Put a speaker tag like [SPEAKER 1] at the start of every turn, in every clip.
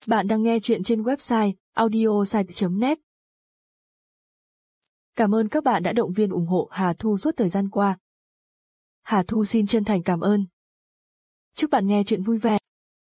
[SPEAKER 1] Bạn đang nghe chuyện trên website audiosite.net. Cảm ơn các bạn đã động viên ủng hộ Hà Thu suốt thời gian qua. Hà Thu xin chân thành cảm ơn. Chúc bạn nghe chuyện vui vẻ.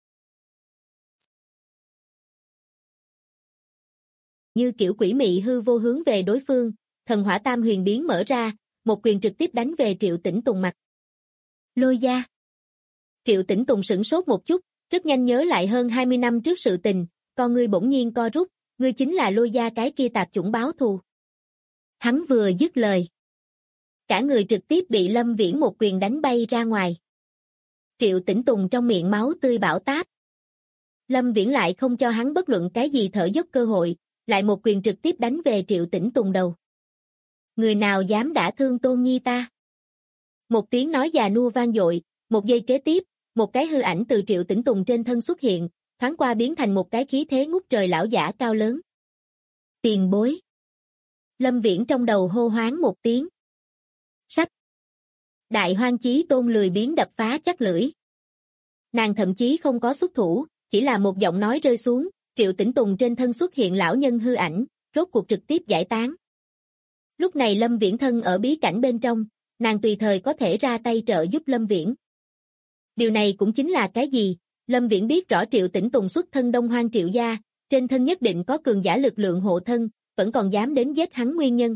[SPEAKER 2] Như kiểu quỷ mị hư vô hướng về đối phương, thần hỏa tam huyền biến mở ra, một quyền trực tiếp đánh về Triệu Tĩnh Tùng mặt. Lôi gia. Triệu Tĩnh Tùng sửng sốt một chút, rất nhanh nhớ lại hơn 20 năm trước sự tình, con ngươi bỗng nhiên co rút, ngươi chính là Lôi gia cái kia tạp chủng báo thù. Hắn vừa dứt lời, cả người trực tiếp bị Lâm Viễn một quyền đánh bay ra ngoài. Triệu Tĩnh Tùng trong miệng máu tươi bão táp. Lâm Viễn lại không cho hắn bất luận cái gì thở dốc cơ hội, lại một quyền trực tiếp đánh về Triệu Tĩnh Tùng đầu. Người nào dám đả thương Tôn Nhi ta? Một tiếng nói già nua vang dội, một giây kế tiếp, một cái hư ảnh từ Triệu Tĩnh Tùng trên thân xuất hiện, thoáng qua biến thành một cái khí thế ngút trời lão giả cao lớn. Tiền bối. Lâm Viễn trong đầu hô hoáng một tiếng. Sách. Đại Hoang Chí Tôn lười biếng đập phá chắc lưỡi. Nàng thậm chí không có xuất thủ, chỉ là một giọng nói rơi xuống, Triệu Tĩnh Tùng trên thân xuất hiện lão nhân hư ảnh, rốt cuộc trực tiếp giải tán. Lúc này Lâm Viễn thân ở bí cảnh bên trong, nàng tùy thời có thể ra tay trợ giúp Lâm Viễn. Điều này cũng chính là cái gì? Lâm Viễn biết rõ Triệu Tĩnh Tùng xuất thân Đông Hoang Triệu gia, trên thân nhất định có cường giả lực lượng hộ thân, vẫn còn dám đến giết hắn nguyên nhân.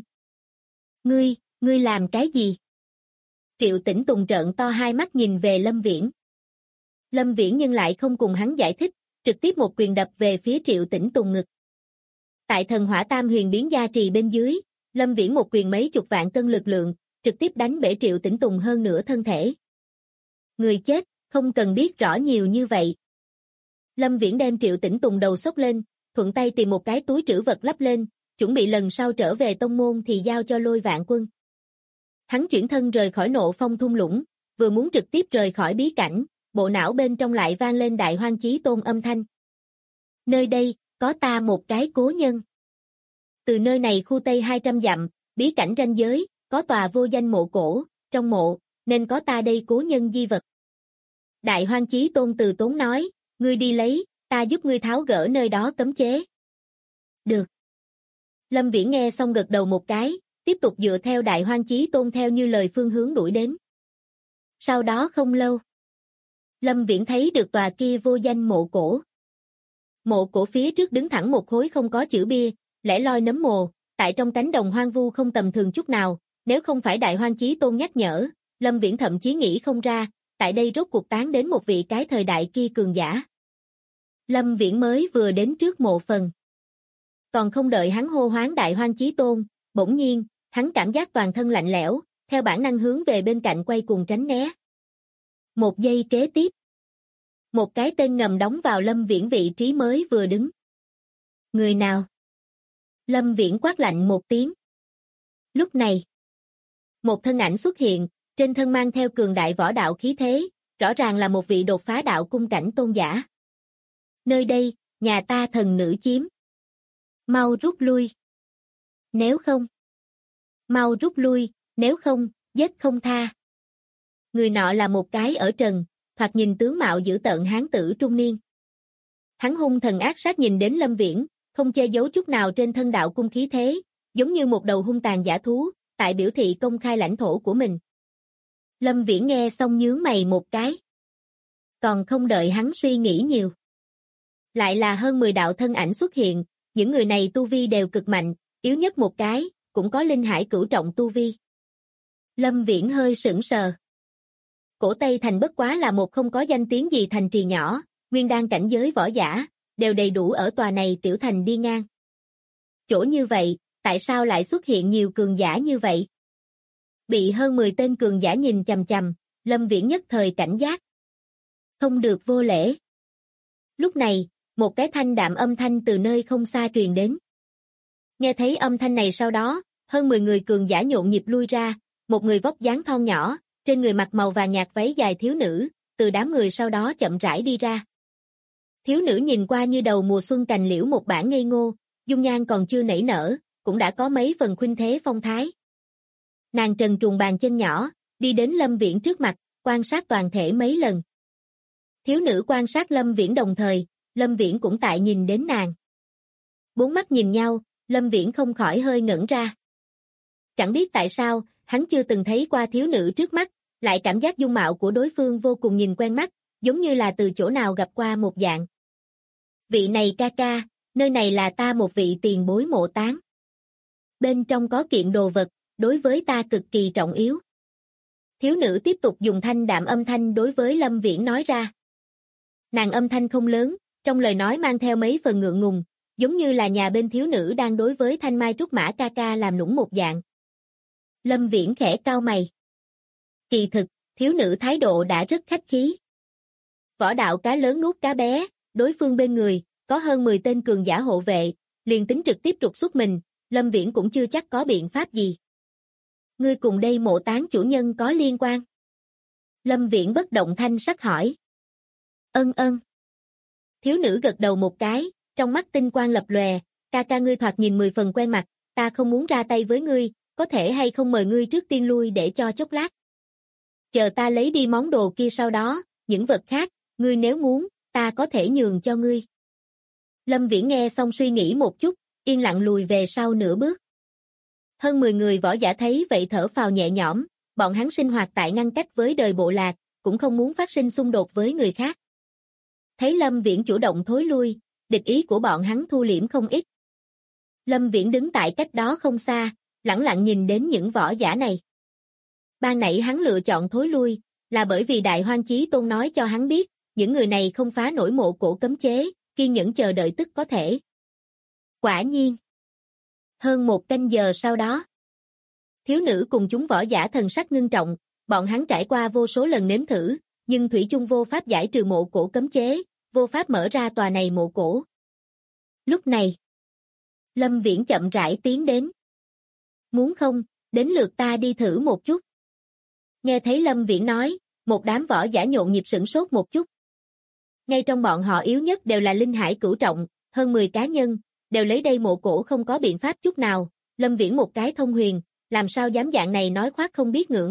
[SPEAKER 2] Ngươi làm cái gì? Triệu Tĩnh Tùng trợn to hai mắt nhìn về Lâm Viễn. Lâm Viễn nhưng lại không cùng hắn giải thích, trực tiếp một quyền đập về phía Triệu Tĩnh Tùng ngực. Tại thần hỏa tam huyền biến gia trì bên dưới, Lâm Viễn một quyền mấy chục vạn cân lực lượng, trực tiếp đánh bể Triệu Tĩnh Tùng hơn nửa thân thể. Người chết, không cần biết rõ nhiều như vậy. Lâm Viễn đem Triệu Tĩnh Tùng đầu xốc lên, thuận tay tìm một cái túi trữ vật lắp lên, chuẩn bị lần sau trở về tông môn thì giao cho Lôi Vạn Quân. Hắn chuyển thân rời khỏi Nộ Phong thung lũng, vừa muốn trực tiếp rời khỏi bí cảnh, bộ não bên trong lại vang lên Đại Hoang Chí Tôn âm thanh. Nơi đây, có ta một cái cố nhân. Từ nơi này khu Tây 200 dặm, bí cảnh ranh giới, có tòa vô danh mộ cổ, trong mộ, nên có ta đây cố nhân di vật. Đại Hoang Chí Tôn từ tốn nói, ngươi đi lấy, ta giúp ngươi tháo gỡ nơi đó cấm chế. Được. Lâm Viễn nghe xong gật đầu một cái, tiếp tục dựa theo Đại Hoang Chí Tôn theo như lời phương hướng đuổi đến. Sau đó không lâu, Lâm Viễn thấy được tòa kia vô danh mộ cổ. Mộ cổ phía trước đứng thẳng một khối không có chữ bia, lẻ loi nấm mồ, tại trong cánh đồng hoang vu không tầm thường chút nào, nếu không phải Đại Hoang Chí Tôn nhắc nhở, Lâm Viễn thậm chí nghĩ không ra, tại đây rốt cuộc tán đến một vị cái thời đại kia cường giả. Lâm Viễn mới vừa đến trước mộ phần. Còn không đợi hắn hô hoáng Đại Hoang Chí Tôn, bỗng nhiên, hắn cảm giác toàn thân lạnh lẽo, theo bản năng hướng về bên cạnh quay cuồng tránh né. Một giây kế tiếp, một cái tên ngầm đóng vào Lâm Viễn vị trí mới vừa đứng. Người nào? Lâm Viễn quát lạnh một tiếng. Lúc này, một thân ảnh xuất hiện, trên thân mang theo cường đại võ đạo khí thế, rõ ràng là một vị đột phá đạo cung cảnh tôn giả. Nơi đây, nhà ta thần nữ chiếm. Mau rút lui. Nếu không. Mau rút lui, nếu không, giết không tha. Người nọ là một cái ở trần, thoạt nhìn tướng mạo dữ tợn hán tử trung niên. Hắn hung thần ác sát nhìn đến Lâm Viễn, không che giấu chút nào trên thân đạo cung khí thế, giống như một đầu hung tàn dã thú, tại biểu thị công khai lãnh thổ của mình. Lâm Viễn nghe xong nhướng mày một cái. Còn không đợi hắn suy nghĩ nhiều. Lại là hơn 10 đạo thân ảnh xuất hiện, những người này tu vi đều cực mạnh, yếu nhất một cái, cũng có linh hải cửu trọng tu vi. Lâm Viễn hơi sững sờ. Cổ Tây Thành bất quá là một không có danh tiếng gì thành trì nhỏ, nguyên đan cảnh giới võ giả, đều đầy đủ ở tòa này tiểu thành đi ngang. Chỗ như vậy, tại sao lại xuất hiện nhiều cường giả như vậy? Bị hơn 10 tên cường giả nhìn chằm chằm, Lâm Viễn nhất thời cảnh giác. Không được vô lễ. Lúc này, một cái thanh đạm âm thanh từ nơi không xa truyền đến. Nghe thấy âm thanh này sau đó, hơn 10 người cường giả nhộn nhịp lui ra, một người vóc dáng thon nhỏ, trên người mặc màu vàng nhạt váy dài thiếu nữ, từ đám người sau đó chậm rãi đi ra. Thiếu nữ nhìn qua như đầu mùa xuân cành liễu một bản ngây ngô, dung nhan còn chưa nảy nở, cũng đã có mấy phần khuynh thế phong thái. Nàng trần truồng bàn chân nhỏ, đi đến Lâm Viễn trước mặt, quan sát toàn thể mấy lần. Thiếu nữ quan sát Lâm Viễn đồng thời, Lâm Viễn cũng tại nhìn đến nàng. Bốn mắt nhìn nhau, Lâm Viễn không khỏi hơi ngẩn ra. Chẳng biết tại sao, hắn chưa từng thấy qua thiếu nữ trước mắt, lại cảm giác dung mạo của đối phương vô cùng nhìn quen mắt, giống như là từ chỗ nào gặp qua một dạng. Vị này ca ca, nơi này là ta một vị tiền bối mộ táng. Bên trong có kiện đồ vật, đối với ta cực kỳ trọng yếu. Thiếu nữ tiếp tục dùng thanh đạm âm thanh đối với Lâm Viễn nói ra. Nàng âm thanh không lớn, trong lời nói mang theo mấy phần ngượng ngùng, giống như là nhà bên thiếu nữ đang đối với Thanh Mai Trúc Mã ca ca làm nũng một dạng. Lâm Viễn khẽ cau mày. Kỳ thực, thiếu nữ thái độ đã rất khách khí. Võ đạo cá lớn nuốt cá bé, đối phương bên người, có hơn 10 tên cường giả hộ vệ, liền tính trực tiếp trục xuất mình, Lâm Viễn cũng chưa chắc có biện pháp gì. Ngươi cùng đây mộ táng chủ nhân có liên quan? Lâm Viễn bất động thanh sắc hỏi. Ân ân. Thiếu nữ gật đầu một cái, trong mắt tinh quang lập lòe, ca ca ngươi thoạt nhìn 10 phần quen mặt, ta không muốn ra tay với ngươi, có thể hay không mời ngươi trước tiên lui để cho chốc lát. Chờ ta lấy đi món đồ kia sau đó, những vật khác, ngươi nếu muốn, ta có thể nhường cho ngươi. Lâm Viễn nghe xong suy nghĩ một chút, yên lặng lùi về sau nửa bước. Hơn 10 người võ giả thấy vậy thở phào nhẹ nhõm, bọn hắn sinh hoạt tại ngăn cách với đời bộ lạc, cũng không muốn phát sinh xung đột với người khác. Thấy Lâm Viễn chủ động thối lui, địch ý của bọn hắn thu liễm không ít. Lâm Viễn đứng tại cách đó không xa, lẳng lặng nhìn đến những võ giả này. Ban nãy hắn lựa chọn thối lui, là bởi vì Đại Hoang Chí Tôn nói cho hắn biết, những người này không phá nổi mộ cổ cấm chế, kiên nhẫn chờ đợi tức có thể. Quả nhiên. Hơn một canh giờ sau đó, thiếu nữ cùng chúng võ giả thần sắc ngưng trọng, bọn hắn trải qua vô số lần nếm thử, nhưng thủy chung vô pháp giải trừ mộ cổ cấm chế, vô pháp mở ra tòa này mộ cổ. Lúc này, Lâm Viễn chậm rãi tiến đến. Muốn không, đến lượt ta đi thử một chút. Nghe thấy Lâm Viễn nói, một đám võ giả nhộn nhịp sửng sốt một chút. Ngay trong bọn họ yếu nhất đều là linh hải cửu trọng, hơn 10 cá nhân, đều lấy đây mộ cổ không có biện pháp chút nào, Lâm Viễn một cái thông huyền, làm sao dám dạng này nói khoác không biết ngượng.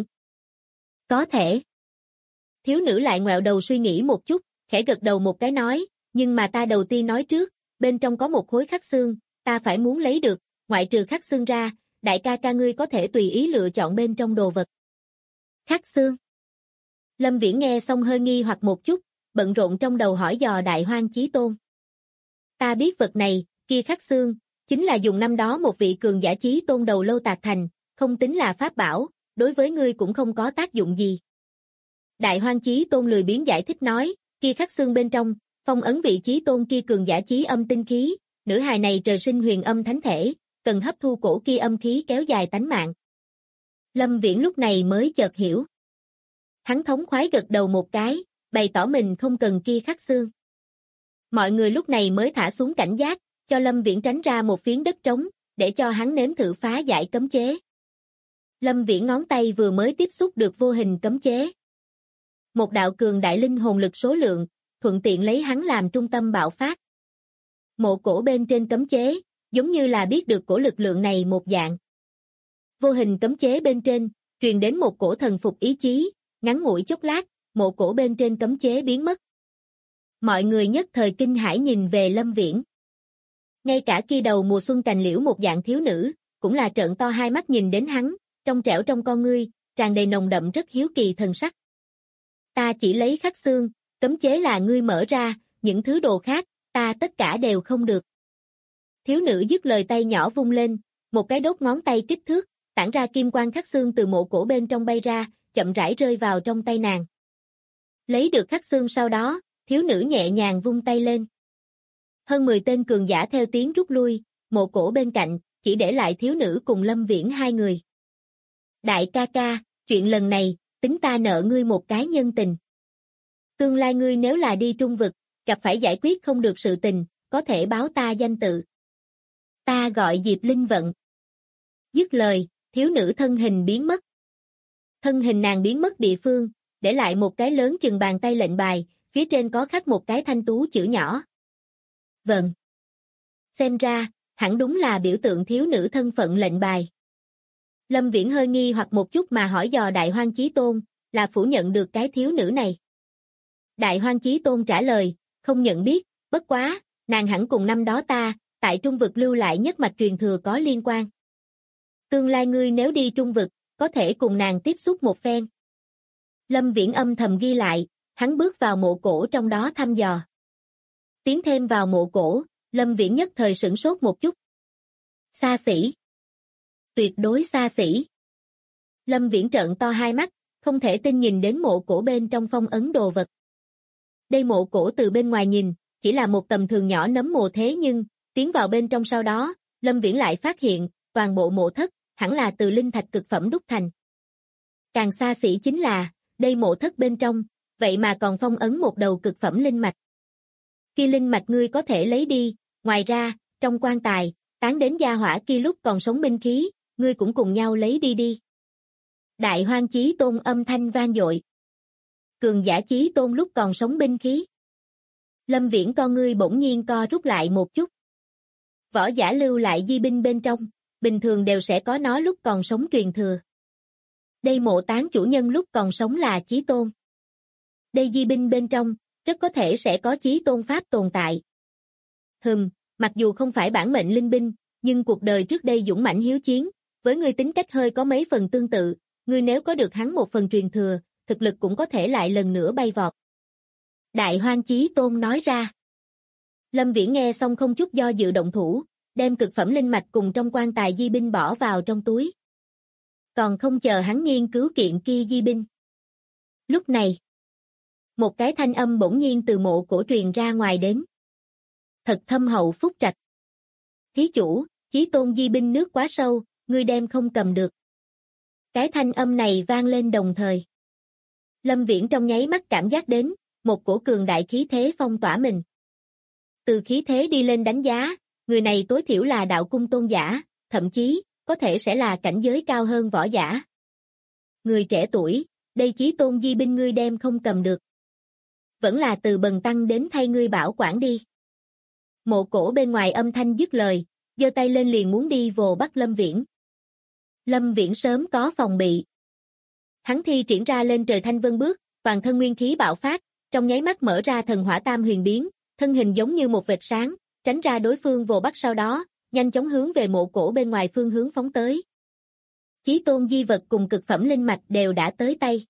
[SPEAKER 2] Có thể. Thiếu nữ lại ngoẹo đầu suy nghĩ một chút, khẽ gật đầu một cái nói, nhưng mà ta đầu tiên nói trước, bên trong có một khối khắc xương, ta phải muốn lấy được, ngoại trừ khắc xương ra, đại ca ca ngươi có thể tùy ý lựa chọn bên trong đồ vật. Khắc xương. Lâm Viễn nghe xong hơi nghi hoặc một chút, bận rộn trong đầu hỏi dò Đại Hoang Chí Tôn. Ta biết vật này, kia khắc xương, chính là dùng năm đó một vị cường giả Chí Tôn đầu lâu tạc thành, không tính là pháp bảo, đối với ngươi cũng không có tác dụng gì. Đại Hoang Chí Tôn lười biếng giải thích nói, kia khắc xương bên trong, phong ấn vị Chí Tôn kia cường giả chí âm tinh khí, nữ hài này trời sinh huyền âm thánh thể, cần hấp thu cổ kia âm khí kéo dài tánh mạng. Lâm Viễn lúc này mới chợt hiểu. Hắn thống khoái gật đầu một cái, bày tỏ mình không cần kia khắc xương. Mọi người lúc này mới thả xuống cảnh giác, cho Lâm Viễn tránh ra một phiến đất trống, để cho hắn nếm thử phá giải cấm chế. Lâm Viễn ngón tay vừa mới tiếp xúc được vô hình cấm chế. Một đạo cường đại linh hồn lực số lượng, thuận tiện lấy hắn làm trung tâm bạo phát. Mộ cổ bên trên cấm chế, giống như là biết được cổ lực lượng này một dạng. Vô hình cấm chế bên trên, truyền đến một cổ thần phục ý chí, ngắn ngủi chốc lát, mộ cổ bên trên cấm chế biến mất. Mọi người nhất thời kinh hãi nhìn về Lâm Viễn. Ngay cả kia đầu mùa xuân cành liễu một dạng thiếu nữ, cũng là trợn to hai mắt nhìn đến hắn, trong trẻo trong con ngươi, tràn đầy nồng đậm rất hiếu kỳ thần sắc. Ta chỉ lấy khắc xương, cấm chế là ngươi mở ra, những thứ đồ khác, ta tất cả đều không được. Thiếu nữ dứt lời tay nhỏ vung lên, một cái đốt ngón tay kích thước, tản ra kim quang khắc xương từ mộ cổ bên trong bay ra, chậm rãi rơi vào trong tay nàng. Lấy được khắc xương sau đó, thiếu nữ nhẹ nhàng vung tay lên. Hơn 10 tên cường giả theo tiếng rút lui, mộ cổ bên cạnh, chỉ để lại thiếu nữ cùng Lâm Viễn hai người. Đại ca ca, chuyện lần này, tính ta nợ ngươi một cái nhân tình. Tương lai ngươi nếu là đi trung vực, gặp phải giải quyết không được sự tình, có thể báo ta danh tự. Ta gọi Diệp Linh Vận. Dứt lời, thiếu nữ thân hình biến mất. Thân hình nàng biến mất địa phương, để lại một cái lớn chừng bàn tay lệnh bài, phía trên có khắc một cái thanh tú chữ nhỏ. Vâng. Xem ra, hẳn đúng là biểu tượng thiếu nữ thân phận lệnh bài. Lâm Viễn hơi nghi hoặc một chút mà hỏi dò Đại Hoang Chí Tôn, là phủ nhận được cái thiếu nữ này. Đại Hoang Chí Tôn trả lời, không nhận biết, bất quá, nàng hẳn cùng năm đó ta, tại Trung vực lưu lại nhất mạch truyền thừa có liên quan. Tương lai ngươi nếu đi Trung vực, có thể cùng nàng tiếp xúc một phen. Lâm Viễn âm thầm ghi lại, hắn bước vào mộ cổ trong đó thăm dò. Tiến thêm vào mộ cổ, Lâm Viễn nhất thời sửng sốt một chút. Xa xỉ. Tuyệt đối xa xỉ. Lâm Viễn trợn to hai mắt, không thể tin nhìn đến mộ cổ bên trong phong ấn đồ vật. Đây mộ cổ từ bên ngoài nhìn, chỉ là một tầm thường nhỏ nấm mồ thế nhưng, tiến vào bên trong sau đó, Lâm Viễn lại phát hiện, toàn bộ mộ thất, hẳn là từ linh thạch cực phẩm đúc thành. Càng xa xỉ chính là, đây mộ thất bên trong, vậy mà còn phong ấn một đầu cực phẩm linh mạch. Kia linh mạch ngươi có thể lấy đi, ngoài ra, trong quan tài, tán đến gia hỏa kia lúc còn sống binh khí, ngươi cũng cùng nhau lấy đi đi. Đại Hoang Chí Tôn âm thanh vang dội. Cường giả Chí Tôn lúc còn sống binh khí. Lâm Viễn con ngươi bỗng nhiên co rút lại một chút. Võ giả lưu lại di binh bên trong, bình thường đều sẽ có nó lúc còn sống truyền thừa. Đây mộ tán chủ nhân lúc còn sống là Chí Tôn. Đây di binh bên trong, rất có thể sẽ có Chí Tôn pháp tồn tại. Mặc dù không phải bản mệnh linh binh, nhưng cuộc đời trước đây dũng mãnh hiếu chiến, với ngươi tính cách hơi có mấy phần tương tự, ngươi nếu có được hắn một phần truyền thừa, thực lực cũng có thể lại lần nữa bay vọt. Đại Hoang Chí Tôn nói ra. Lâm Viễn nghe xong không chút do dự động thủ, đem cực phẩm linh mạch cùng trong quan tài di binh bỏ vào trong túi. Còn không chờ hắn nghiên cứu kiện kia di binh. Lúc này, một cái thanh âm bỗng nhiên từ mộ cổ truyền ra ngoài đến. Thật thâm hậu phúc trạch. Thí chủ, Chí Tôn di binh nước quá sâu, ngươi đem không cầm được. Cái thanh âm này vang lên đồng thời. Lâm Viễn trong nháy mắt cảm giác đến, một cổ cường đại khí thế phong tỏa mình. Từ khí thế đi lên đánh giá, người này tối thiểu là đạo cung tôn giả, thậm chí, có thể sẽ là cảnh giới cao hơn võ giả. Người trẻ tuổi, đây Chí Tôn di binh ngươi đem không cầm được. Vẫn là từ bần tăng đến thay ngươi bảo quản đi. Mộ cổ bên ngoài âm thanh dứt lời, giơ tay lên liền muốn đi vồ bắt Lâm Viễn. Lâm Viễn sớm có phòng bị. Hắn thi triển ra lên trời thanh vân bước, toàn thân nguyên khí bạo phát, trong nháy mắt mở ra thần hỏa tam huyền biến, thân hình giống như một vệt sáng, tránh ra đối phương vồ bắt sau đó, nhanh chóng hướng về mộ cổ bên ngoài phương hướng phóng tới. Chí Tôn di vật cùng cực phẩm linh mạch đều đã tới tay.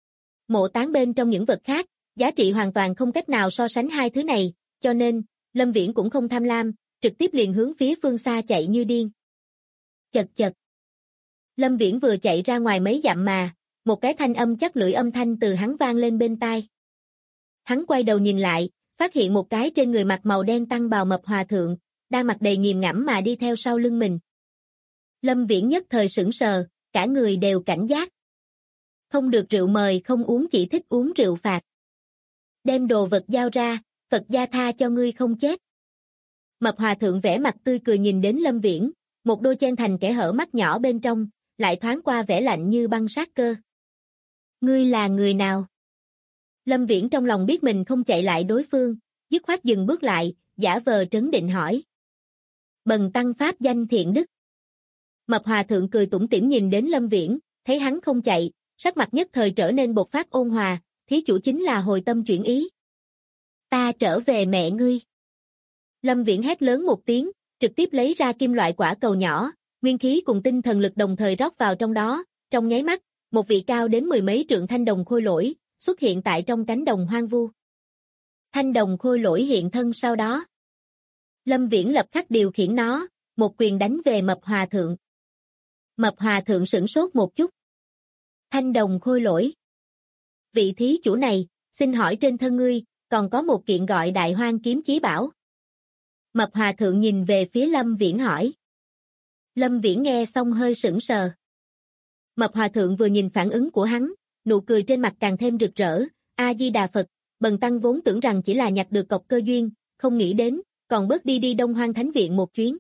[SPEAKER 2] Mộ tán bên trong những vật khác, giá trị hoàn toàn không cách nào so sánh hai thứ này, cho nên, Lâm Viễn cũng không tham lam, trực tiếp liền hướng phía phương xa chạy như điên. Chật chật. Lâm Viễn vừa chạy ra ngoài mấy dặm mà, một cái thanh âm chắc lưỡi âm thanh từ hắn vang lên bên tai. Hắn quay đầu nhìn lại, phát hiện một cái trên người mặc màu đen tăng bào mập hòa thượng, đang mặt đầy nghiền ngẫm mà đi theo sau lưng mình. Lâm Viễn nhất thời sững sờ, cả người đều cảnh giác. Không được rượu mời không uống chỉ thích uống rượu phạt. Đem đồ vật giao ra, Phật gia tha cho ngươi không chết. Mập hòa thượng vẻ mặt tươi cười nhìn đến Lâm Viễn, một đôi chen thành kẽ hở mắt nhỏ bên trong, lại thoáng qua vẻ lạnh như băng sát cơ. Ngươi là người nào? Lâm Viễn trong lòng biết mình không chạy lại đối phương, dứt khoát dừng bước lại, giả vờ trấn định hỏi. Bần tăng pháp danh Thiện Đức. Mập hòa thượng cười tủm tỉm nhìn đến Lâm Viễn, thấy hắn không chạy, sắc mặt nhất thời trở nên bộc phát ôn hòa, thí chủ chính là hồi tâm chuyển ý. Ta trở về mẹ ngươi. Lâm Viễn hét lớn một tiếng, trực tiếp lấy ra kim loại quả cầu nhỏ, nguyên khí cùng tinh thần lực đồng thời rót vào trong đó, trong nháy mắt, một vị cao đến mười mấy trượng thanh đồng khôi lỗi, xuất hiện tại trong cánh đồng hoang vu. Thanh đồng khôi lỗi hiện thân sau đó. Lâm Viễn lập khắc điều khiển nó, một quyền đánh về mập hòa thượng. Mập hòa thượng sửng sốt một chút. Thanh đồng khôi lỗi. Vị thí chủ này, xin hỏi trên thân ngươi, còn có một kiện gọi Đại Hoang kiếm chí bảo. Mập hòa thượng nhìn về phía Lâm Viễn hỏi. Lâm Viễn nghe xong hơi sững sờ. Mập hòa thượng vừa nhìn phản ứng của hắn, nụ cười trên mặt càng thêm rực rỡ. A-di-đà Phật, bần tăng vốn tưởng rằng chỉ là nhặt được cọc cơ duyên, không nghĩ đến, còn bớt đi Đông Hoang Thánh Viện một chuyến.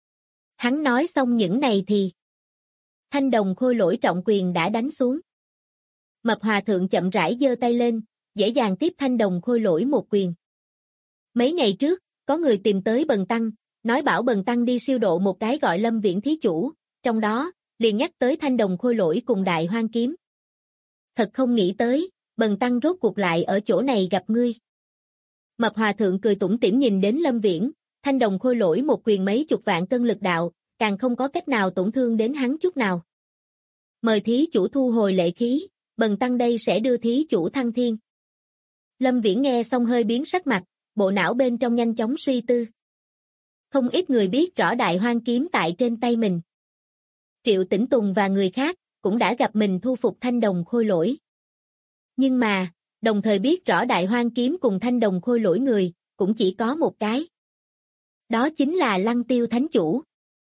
[SPEAKER 2] Hắn nói xong những này thì thanh đồng khôi lỗi trọng quyền đã đánh xuống. Mập hòa thượng chậm rãi giơ tay lên, dễ dàng tiếp thanh đồng khôi lỗi một quyền. Mấy ngày trước, có người tìm tới bần tăng, nói bảo bần tăng đi siêu độ một cái gọi Lâm Viễn thí chủ, trong đó, liền nhắc tới thanh đồng khôi lỗi cùng Đại Hoang kiếm. Thật không nghĩ tới, bần tăng rốt cuộc lại ở chỗ này gặp ngươi. Mập Hòa Thượng cười tủm tỉm nhìn đến Lâm Viễn, thanh đồng khôi lỗi một quyền mấy chục vạn cân lực đạo, càng không có cách nào tổn thương đến hắn chút nào. Mời thí chủ thu hồi lệ khí, bần tăng đây sẽ đưa thí chủ thăng thiên. Lâm Viễn nghe xong hơi biến sắc mặt, bộ não bên trong nhanh chóng suy tư. Không ít người biết rõ Đại Hoang kiếm tại trên tay mình. Triệu Tĩnh Tùng và người khác cũng đã gặp mình thu phục thanh đồng khôi lỗi. Nhưng mà, đồng thời biết rõ Đại Hoang kiếm cùng thanh đồng khôi lỗi người, cũng chỉ có một cái. Đó chính là Lăng Tiêu Thánh Chủ.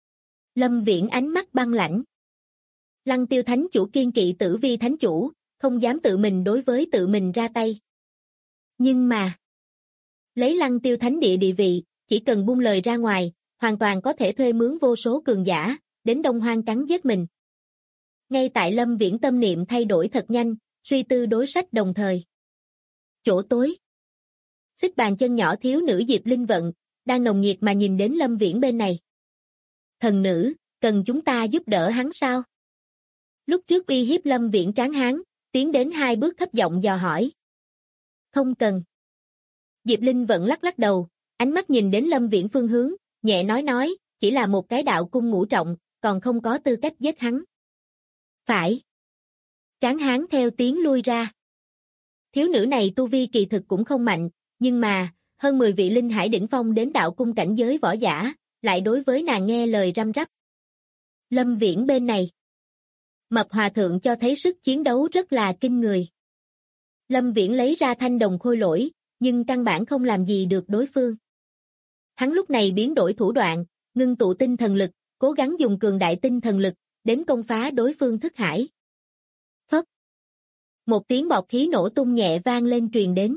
[SPEAKER 2] Lâm Viễn ánh mắt băng lãnh. Lăng Tiêu Thánh Chủ kiên kỵ Tử Vi Thánh Chủ, không dám tự mình đối với tự mình ra tay. Nhưng mà, lấy Lăng Tiêu Thánh Địa địa vị, chỉ cần buông lời ra ngoài, hoàn toàn có thể thuê mướn vô số cường giả, đến Đông Hoang cắn giết mình. Ngay tại Lâm Viễn tâm niệm thay đổi thật nhanh, suy tư đối sách đồng thời. Chỗ tối. Xích bàn chân nhỏ thiếu nữ Diệp Linh Vận, đang nồng nhiệt mà nhìn đến Lâm Viễn bên này. Thần nữ, cần chúng ta giúp đỡ hắn sao? Lúc trước uy hiếp Lâm Viễn tráng hán, tiến đến 2 bước thấp giọng dò hỏi. Không cần. Diệp Linh Vận lắc lắc đầu, ánh mắt nhìn đến Lâm Viễn phương hướng, nhẹ nói, chỉ là một cái đạo cung ngũ trọng, còn không có tư cách giết hắn. Phải. Tráng hán theo tiếng lui ra. Thiếu nữ này tu vi kỳ thực cũng không mạnh, nhưng mà, hơn 10 vị linh hải đỉnh phong đến đạo cung cảnh giới võ giả, lại đối với nàng nghe lời răm rắp. Lâm Viễn bên này. Mập Hòa Thượng cho thấy sức chiến đấu rất là kinh người. Lâm Viễn lấy ra thanh đồng khôi lỗi, nhưng căn bản không làm gì được đối phương. Hắn lúc này biến đổi thủ đoạn, ngưng tụ tinh thần lực, cố gắng dùng cường đại tinh thần lực, đến công phá đối phương thức hải. Phất. Một tiếng bọt khí nổ tung nhẹ vang lên truyền đến.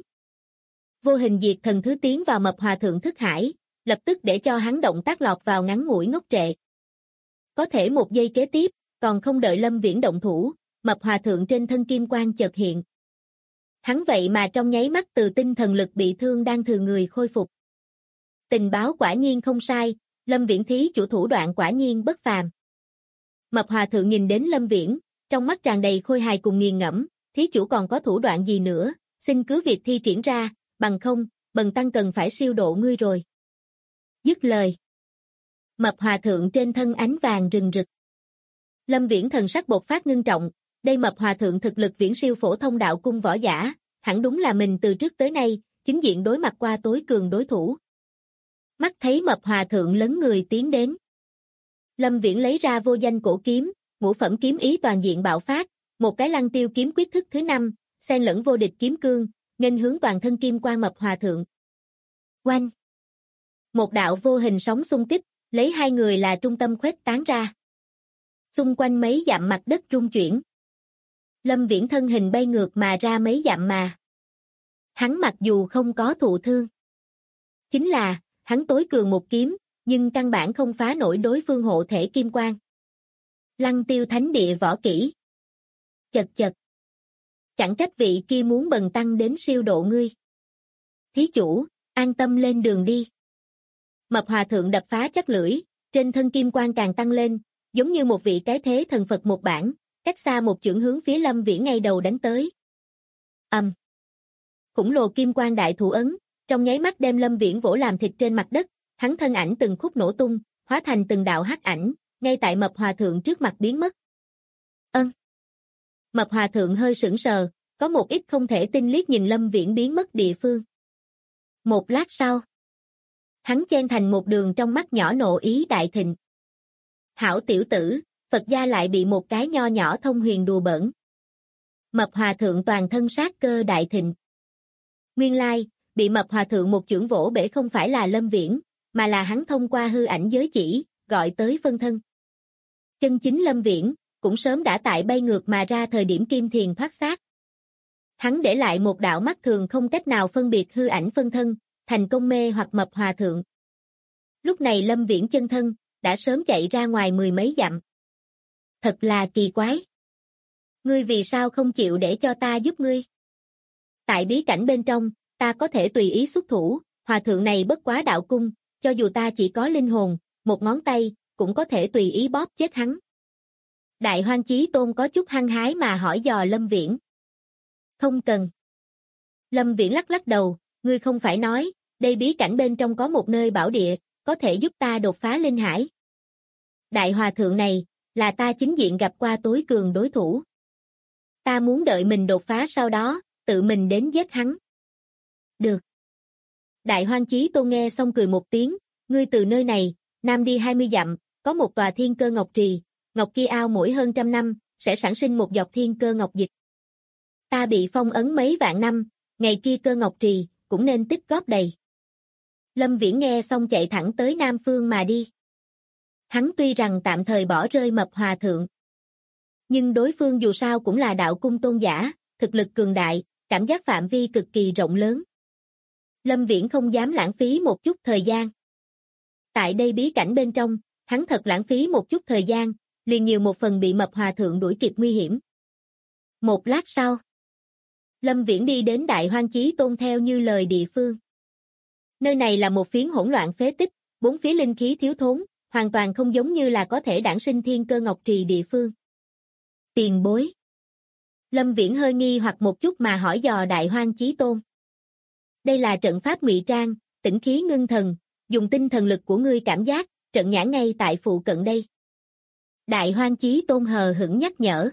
[SPEAKER 2] Vô hình diệt thần thứ tiến vào Mập Hòa Thượng thức hải, lập tức để cho hắn động tác lọt vào ngắn ngủi ngốc trệ. Có thể một giây kế tiếp, còn không đợi Lâm Viễn động thủ, Mập Hòa Thượng trên thân kim quang chợt hiện. Hắn vậy mà trong nháy mắt từ tinh thần lực bị thương đang thừa người khôi phục. Tình báo quả nhiên không sai, Lâm Viễn thí chủ thủ đoạn quả nhiên bất phàm. Mập Hòa Thượng nhìn đến Lâm Viễn, trong mắt tràn đầy khôi hài cùng nghiền ngẫm, thí chủ còn có thủ đoạn gì nữa, xin cứ việc thi triển ra, bằng không, bần tăng cần phải siêu độ ngươi rồi. Dứt lời. Mập Hòa Thượng trên thân ánh vàng rừng rực. Lâm Viễn thần sắc bộc phát ngưng trọng, đây Mập Hòa Thượng thực lực viễn siêu phổ thông đạo cung võ giả, hẳn đúng là mình từ trước tới nay, chính diện đối mặt qua tối cường đối thủ. Mắt thấy Mập Hòa Thượng lấn người tiến đến. Lâm Viễn lấy ra vô danh cổ kiếm, ngũ phẩm kiếm ý toàn diện bạo phát, một cái Lăng Tiêu kiếm quyết thức thứ 5, xen lẫn vô địch kiếm cương, nghênh hướng toàn thân kim quang Mập Hòa Thượng. Oanh! Một đạo vô hình sóng xung kích, lấy hai người là trung tâm khuếch tán ra. Xung quanh mấy dặm mặt đất rung chuyển. Lâm Viễn thân hình bay ngược mà ra mấy dặm mà. Hắn mặc dù không có thụ thương. Chính là, hắn tối cường một kiếm, nhưng căn bản không phá nổi đối phương hộ thể kim quang. Lăng Tiêu Thánh Địa võ kỹ. Chật chật. Chẳng trách vị kia muốn bần tăng đến siêu độ ngươi. Thí chủ, an tâm lên đường đi. Mập Hòa Thượng đập phá chắc lưỡi, trên thân kim quang càng tăng lên, giống như một vị cái thế thần Phật một bản, cách xa một chưởng hướng phía Lâm Viễn ngay đầu đánh tới. Khủng lồ kim quang đại thủ ấn, trong nháy mắt đem Lâm Viễn vỗ làm thịt trên mặt đất, hắn thân ảnh từng khúc nổ tung, hóa thành từng đạo hắc ảnh, ngay tại Mập Hòa Thượng trước mặt biến mất. Mập Hòa Thượng hơi sững sờ, có một ít không thể tin liếc nhìn Lâm Viễn biến mất địa phương. Một lát sau, hắn chen thành một đường trong mắt nhỏ nộ ý đại thịnh. Hảo tiểu tử, Phật gia lại bị một cái nho nhỏ thông huyền đùa bỡn. Mập Hòa Thượng toàn thân sát cơ đại thịnh. Nguyên lai, bị Mập Hòa Thượng một chưởng vỗ bể không phải là Lâm Viễn, mà là hắn thông qua hư ảnh giới chỉ, gọi tới phân thân. Chân chính Lâm Viễn, cũng sớm đã tại bay ngược mà ra thời điểm kim thiền thoát xác. Hắn để lại một đạo mắt thường không cách nào phân biệt hư ảnh phân thân, thành công mê hoặc Mập Hòa Thượng. Lúc này Lâm Viễn chân thân, đã sớm chạy ra ngoài 10 mấy dặm. Thật là kỳ quái. Ngươi vì sao không chịu để cho ta giúp ngươi? Tại bí cảnh bên trong, ta có thể tùy ý xuất thủ, Hòa Thượng này bất quá đạo cung, cho dù ta chỉ có linh hồn, một ngón tay, cũng có thể tùy ý bóp chết hắn. Đại Hoang Chí Tôn có chút hăng hái mà hỏi dò Lâm Viễn. Không cần. Lâm Viễn lắc lắc đầu, ngươi không phải nói, đây bí cảnh bên trong có một nơi bảo địa, có thể giúp ta đột phá linh hải. Đại hòa thượng này, là ta chính diện gặp qua tối cường đối thủ. Ta muốn đợi mình đột phá sau đó, tự mình đến giết hắn. Được. Đại Hoang Chí Tôn nghe xong cười một tiếng, ngươi từ nơi này, nam đi 20 dặm, có một tòa thiên cơ ngọc trì, ngọc kia ao mỗi hơn 100 năm, sẽ sản sinh một giọt thiên cơ ngọc dịch. Ta bị phong ấn mấy vạn năm, ngày kia cơ ngọc trì, cũng nên tích góp đầy. Lâm Viễn nghe xong chạy thẳng tới Nam Phương mà đi. Hắn tuy rằng tạm thời bỏ rơi Mập Hòa Thượng, nhưng đối phương dù sao cũng là đạo cung tôn giả, thực lực cường đại, cảm giác phạm vi cực kỳ rộng lớn. Lâm Viễn không dám lãng phí một chút thời gian. Tại đây bí cảnh bên trong, hắn thật lãng phí một chút thời gian, liền nhiều một phần bị Mập Hòa Thượng đuổi kịp nguy hiểm. Một lát sau, Lâm Viễn đi đến Đại Hoang Chí Tôn theo như lời địa phương. Nơi này là một phiến hỗn loạn phế tích, bốn phía linh khí thiếu thốn, hoàn toàn không giống như là có thể đản sinh thiên cơ ngọc trì địa phương. Tiền bối. Lâm Viễn hơi nghi hoặc một chút mà hỏi dò Đại Hoang Chí Tôn. Đây là trận pháp ngụy trang, tĩnh khí ngưng thần, dùng tinh thần lực của ngươi cảm giác, trận nhãn ngay tại phụ cận đây. Đại Hoang Chí Tôn hờ hững nhắc nhở.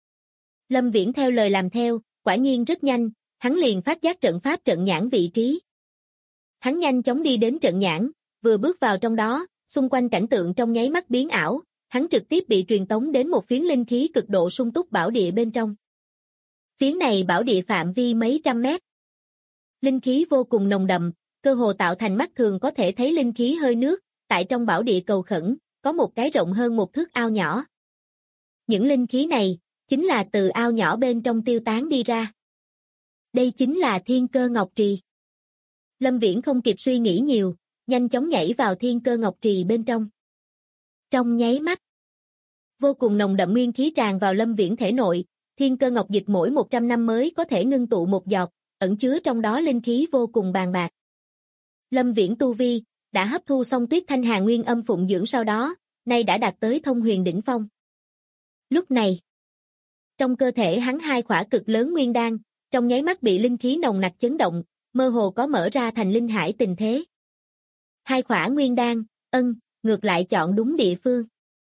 [SPEAKER 2] Lâm Viễn theo lời làm theo, quả nhiên rất nhanh, hắn liền phát giác trận pháp trận nhãn vị trí. Hắn nhanh chóng đi đến trận nhãn, vừa bước vào trong đó, xung quanh cảnh tượng trong nháy mắt biến ảo, hắn trực tiếp bị truyền tống đến một phiến linh khí cực độ sung túc bảo địa bên trong. Phiến này bảo địa phạm vi mấy trăm mét. Linh khí vô cùng nồng đậm, cơ hồ tạo thành mắt thường có thể thấy linh khí hơi nước, tại trong bảo địa cầu khẩn, có một cái rộng hơn một thước ao nhỏ. Những linh khí này, chính là từ ao nhỏ bên trong tiêu tán đi ra. Đây chính là thiên cơ ngọc trì. Lâm Viễn không kịp suy nghĩ nhiều, nhanh chóng nhảy vào thiên cơ ngọc trì bên trong. Trong nháy mắt, vô cùng nồng đậm nguyên khí tràn vào Lâm Viễn thể nội, thiên cơ ngọc dịch mỗi 100 năm mới có thể ngưng tụ một giọt, ẩn chứa trong đó linh khí vô cùng bàn bạc. Lâm Viễn tu vi, đã hấp thu xong Tuyết Thanh Hà Nguyên Âm phụng dưỡng sau đó, nay đã đạt tới thông huyền đỉnh phong. Lúc này, trong cơ thể hắn hai khỏa cực lớn nguyên đan, trong nháy mắt bị linh khí nồng nặc chấn động, mơ hồ có mở ra thành linh hải tình thế. Hai khỏa nguyên đan, ngược lại chọn đúng địa phương.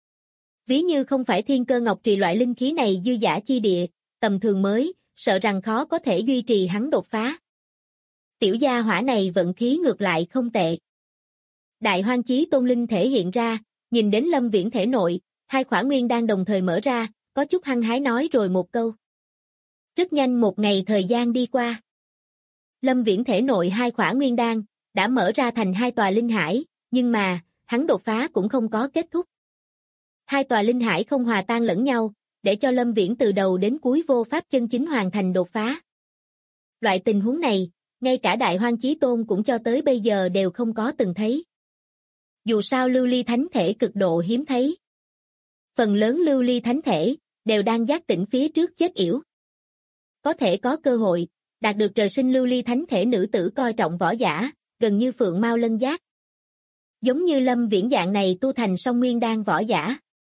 [SPEAKER 2] Ví như không phải thiên cơ ngọc trì loại linh khí này dư dả chi địa, tầm thường mới, sợ rằng khó có thể duy trì hắn đột phá. Tiểu gia hỏa này vận khí ngược lại không tệ. Đại Hoang Chí Tôn linh thể hiện ra, nhìn đến Lâm Viễn thể nội, hai khỏa nguyên đan đồng thời mở ra, có chút hăng hái nói rồi một câu. Rất nhanh một ngày thời gian đi qua. Lâm Viễn thể nội hai khỏa nguyên đan, đã mở ra thành hai tòa linh hải, nhưng mà, hắn đột phá cũng không có kết thúc. Hai tòa linh hải không hòa tan lẫn nhau, để cho Lâm Viễn từ đầu đến cuối vô pháp chân chính hoàn thành đột phá. Loại tình huống này, ngay cả Đại Hoang Chí Tôn cũng cho tới bây giờ đều không có từng thấy. Dù sao lưu ly thánh thể cực độ hiếm thấy. Phần lớn lưu ly thánh thể, đều đang giác tỉnh phía trước chết yểu. Có thể có cơ hội, đạt được trời sinh lưu ly thánh thể nữ tử coi trọng võ giả, gần như phượng mao lân giác. Giống như Lâm Viễn dạng này tu thành song nguyên đan võ giả.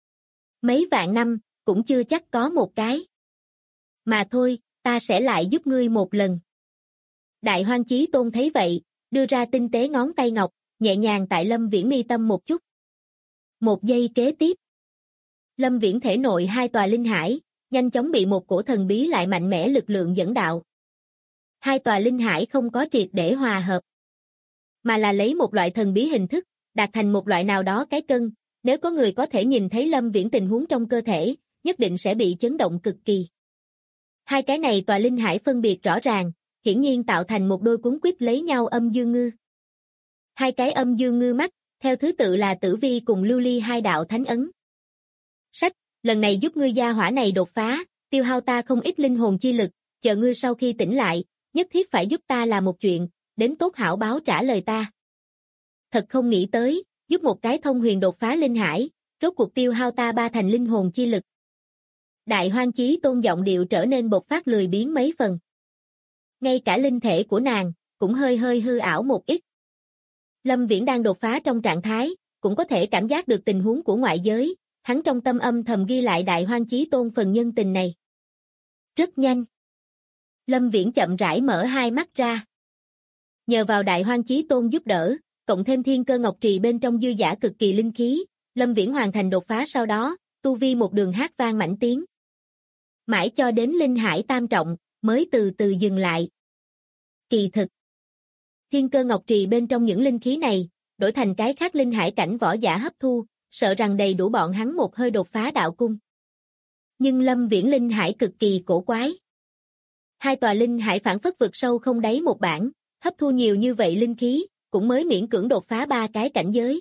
[SPEAKER 2] Mấy vạn năm, cũng chưa chắc có một cái. Mà thôi, ta sẽ lại giúp ngươi một lần. Đại Hoang Chí Tôn thấy vậy, đưa ra tinh tế ngón tay ngọc, nhẹ nhàng tại Lâm Viễn mi tâm một chút. Một giây kế tiếp, Lâm Viễn thể nội hai tòa linh hải, nhanh chóng bị một cổ thần bí lại mạnh mẽ lực lượng dẫn đạo. Hai tòa linh hải không có triệt để hòa hợp, mà là lấy một loại thần bí hình thức, đạt thành một loại nào đó cái cân, nếu có người có thể nhìn thấy Lâm Viễn tình huống trong cơ thể, nhất định sẽ bị chấn động cực kỳ. Hai cái này tòa linh hải phân biệt rõ ràng, hiển nhiên tạo thành một đôi cuốn quýt lấy nhau âm dương ngư. Hai cái âm dương ngư mắt, theo thứ tự là Tử Vi cùng Lưu Ly hai đạo thánh ấn. Sách, lần này giúp ngươi gia hỏa này đột phá, tiêu hao ta không ít linh hồn chi lực, chờ ngươi sau khi tỉnh lại, nhất thiết phải giúp ta làm một chuyện, đến tốt hảo báo trả lời ta. Thật không nghĩ tới, giúp một cái thông huyền đột phá linh hải, rốt cuộc tiêu hao ta 3 thành linh hồn chi lực. Đại Hoang Chí Tôn giọng điệu trở nên bộc phát lười biếng mấy phần. Ngay cả linh thể của nàng, cũng hơi hư ảo một ít. Lâm Viễn đang đột phá trong trạng thái, cũng có thể cảm giác được tình huống của ngoại giới, hắn trong tâm âm thầm ghi lại Đại Hoang Chí Tôn phần nhân tình này. Rất nhanh. Lâm Viễn chậm rãi mở hai mắt ra. Nhờ vào Đại Hoang Chí Tôn giúp đỡ, cộng thêm Thiên Cơ Ngọc Trì bên trong dư dả cực kỳ linh khí, Lâm Viễn hoàn thành đột phá sau đó, tu vi một đường hát vang mãnh tiến. Mãi cho đến Linh Hải Tam Trọng, mới từ từ dừng lại. Kỳ thực, Thiên Cơ Ngọc Trì bên trong những linh khí này, đổi thành cái khác linh hải cảnh võ giả hấp thu, sợ rằng đầy đủ bọn hắn một hơi đột phá đạo cung. Nhưng Lâm Viễn linh hải cực kỳ cổ quái. Hai tòa linh hải phản phất vực sâu không đáy một bản, hấp thu nhiều như vậy linh khí, cũng mới miễn cưỡng đột phá 3 cái cảnh giới.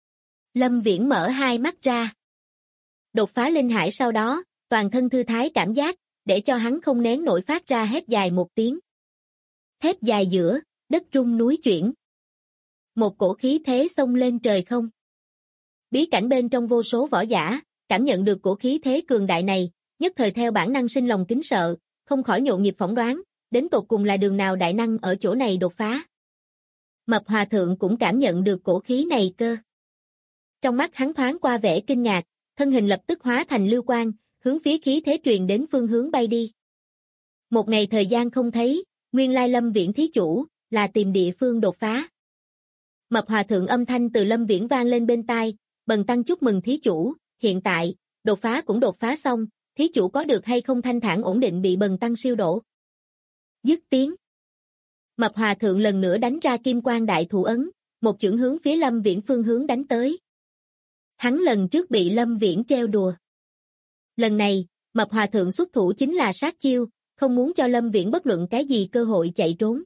[SPEAKER 2] Lâm Viễn mở hai mắt ra. Đột phá linh hải sau đó, toàn thân thư thái cảm giác, để cho hắn không nén nổi phát ra hét dài một tiếng. Hét dài giữa, đất rung núi chuyển. Một cổ khí thế xông lên trời không. Bí cảnh bên trong vô số võ giả, cảm nhận được cổ khí thế cường đại này, nhất thời theo bản năng sinh lòng kính sợ, không khỏi nhộn nhịp phỏng đoán, đến tột cùng là đường nào đại năng ở chỗ này đột phá. Mập Hòa Thượng cũng cảm nhận được cổ khí này cơ. Trong mắt hắn thoáng qua vẻ kinh ngạc, thân hình lập tức hóa thành lưu quang, hướng phía khí thế truyền đến phương hướng bay đi. Một ngày thời gian không thấy, nguyên lai Lâm Viễn thí chủ, là tìm địa phương đột phá. Mập Hòa Thượng âm thanh từ Lâm Viễn vang lên bên tai, bần tăng chúc mừng thí chủ, hiện tại, đột phá cũng đột phá xong, thí chủ có được hay không thanh thản ổn định bị bần tăng siêu đổ. Dứt tiếng. Mập Hòa Thượng lần nữa đánh ra kim quang đại thủ ấn, một chưởng hướng phía Lâm Viễn phương hướng đánh tới. Hắn lần trước bị Lâm Viễn treo đùa. Lần này, Mập Hòa Thượng xuất thủ chính là sát chiêu, không muốn cho Lâm Viễn bất luận cái gì cơ hội chạy trốn.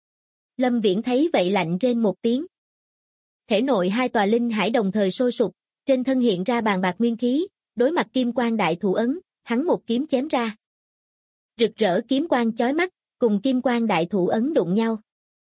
[SPEAKER 2] Lâm Viễn thấy vậy lạnh rên một tiếng. Thể nội hai tòa linh hải đồng thời sôi sục, trên thân hiện ra bàn bạc nguyên khí, đối mặt kim quang đại thủ ấn, hắn một kiếm chém ra. Rực rỡ kiếm quang chói mắt, cùng kim quang đại thủ ấn đụng nhau.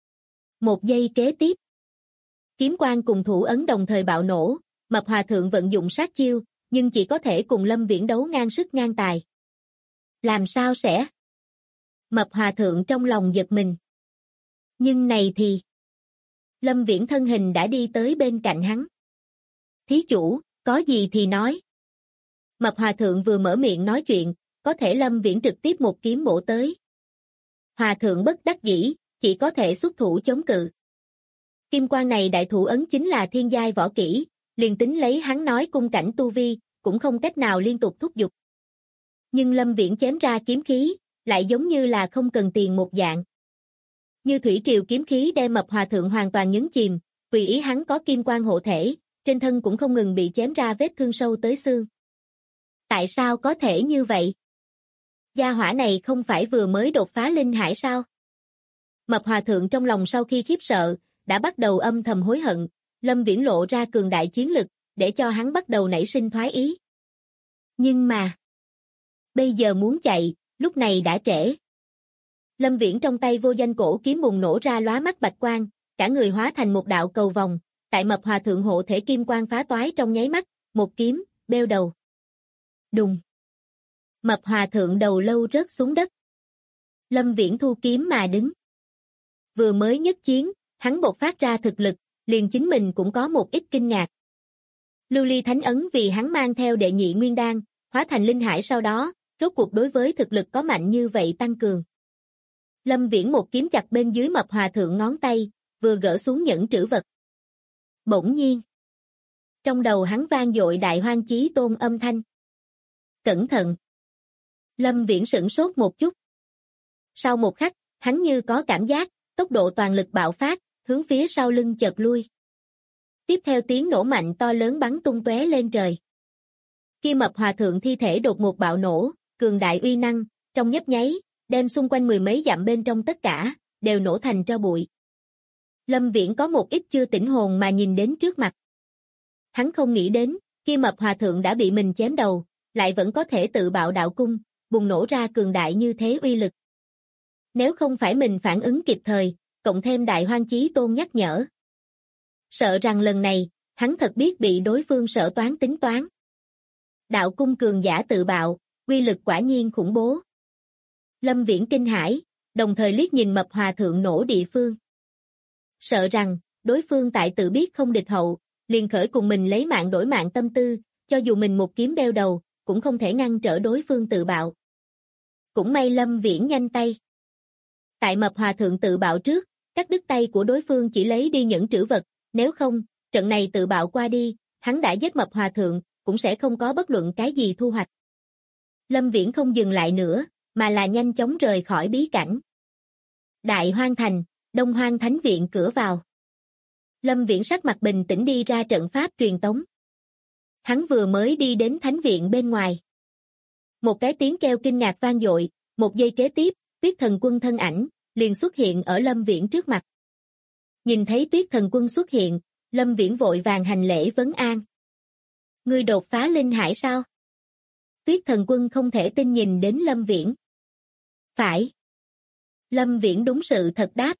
[SPEAKER 2] Một giây kế tiếp, kiếm quang cùng thủ ấn đồng thời bạo nổ, Mập Hòa Thượng vận dụng sát chiêu, nhưng chỉ có thể cùng Lâm Viễn đấu ngang sức ngang tài. Làm sao sẽ? Mập Hòa Thượng trong lòng giật mình. Nhưng này thì... Lâm Viễn thân hình đã đi tới bên cạnh hắn. Thí chủ, có gì thì nói. Mập Hòa Thượng vừa mở miệng nói chuyện, có thể Lâm Viễn trực tiếp một kiếm bổ tới. Hòa Thượng bất đắc dĩ, chỉ có thể xuất thủ chống cự. Kim quang này đại thủ ấn chính là thiên giai võ kỹ, liền tính lấy hắn nói cung cảnh tu vi, cũng không cách nào liên tục thúc giục. Nhưng Lâm Viễn chém ra kiếm khí, lại giống như là không cần tiền một dạng. Như thủy triều kiếm khí đem Mập Hòa Thượng hoàn toàn nhấn chìm, tùy ý hắn có kim quang hộ thể, trên thân cũng không ngừng bị chém ra vết thương sâu tới xương. Tại sao có thể như vậy? Gia hỏa này không phải vừa mới đột phá linh hải sao? Mập Hòa Thượng trong lòng sau khi khiếp sợ, đã bắt đầu âm thầm hối hận, Lâm Viễn lộ ra cường đại chiến lực, để cho hắn bắt đầu nảy sinh thoái ý. Nhưng mà, bây giờ muốn chạy, lúc này đã trễ. Lâm Viễn trong tay vô danh cổ kiếm bùng nổ ra lóa mắt bạch quang, cả người hóa thành một đạo cầu vòng, tại Mập Hòa Thượng hộ thể kim quang phá toái trong nháy mắt, một kiếm, bêu đầu. Đùng. Mập Hòa Thượng đầu lâu rớt xuống đất. Lâm Viễn thu kiếm mà đứng. Vừa mới nhất chiến, hắn bộc phát ra thực lực, liền chính mình cũng có một ít kinh ngạc. Lưu Ly Thánh Ấn vì hắn mang theo đệ nhị nguyên đan, hóa thành linh hải sau đó, rốt cuộc đối với thực lực có mạnh như vậy tăng cường. Lâm Viễn một kiếm chặt bên dưới Mập Hòa Thượng ngón tay, vừa gỡ xuống nhẫn trữ vật. Bỗng nhiên, trong đầu hắn vang dội Đại Hoang Chí Tôn âm thanh. Cẩn thận! Lâm Viễn sửng sốt một chút. Sau một khắc, hắn như có cảm giác, tốc độ toàn lực bạo phát, hướng phía sau lưng chợt lui. Tiếp theo tiếng nổ mạnh to lớn bắn tung tóe lên trời. Khi Mập Hòa Thượng thi thể đột ngột bạo nổ, cường đại uy năng, trong nhấp nháy, đem xung quanh mười mấy dặm bên trong tất cả, đều nổ thành tro bụi. Lâm Viễn có một ít chưa tỉnh hồn mà nhìn đến trước mặt. Hắn không nghĩ đến, khi Mập Hòa Thượng đã bị mình chém đầu, lại vẫn có thể tự bạo đạo cung, bùng nổ ra cường đại như thế uy lực. Nếu không phải mình phản ứng kịp thời, cộng thêm Đại Hoang Chí Tôn nhắc nhở. Sợ rằng lần này, hắn thật biết bị đối phương sở toán tính toán. Đạo cung cường giả tự bạo, uy lực quả nhiên khủng bố. Lâm Viễn kinh hãi, đồng thời liếc nhìn Mập Hòa Thượng nổ địa phương. Sợ rằng, đối phương tại tự biết không địch hậu, liền khởi cùng mình lấy mạng đổi mạng tâm tư, cho dù mình một kiếm đeo đầu, cũng không thể ngăn trở đối phương tự bạo. Cũng may Lâm Viễn nhanh tay. Tại Mập Hòa Thượng tự bạo trước, cắt đứt tay của đối phương chỉ lấy đi những trữ vật, nếu không, trận này tự bạo qua đi, hắn đã giết Mập Hòa Thượng, cũng sẽ không có bất luận cái gì thu hoạch. Lâm Viễn không dừng lại nữa, mà là nhanh chóng rời khỏi bí cảnh. Đại Hoang Thành, Đông Hoang Thánh Viện cửa vào. Lâm Viễn sắc mặt bình tĩnh đi ra trận pháp truyền tống. Hắn vừa mới đi đến Thánh Viện bên ngoài. Một cái tiếng kêu kinh ngạc vang dội, một giây kế tiếp, Tuyết Thần Quân thân ảnh liền xuất hiện ở Lâm Viễn trước mặt. Nhìn thấy Tuyết Thần Quân xuất hiện, Lâm Viễn vội vàng hành lễ vấn an. Ngươi đột phá linh hải sao? Tuyết Thần Quân không thể tin nhìn đến Lâm Viễn. Phải. Lâm Viễn đúng sự thật đáp.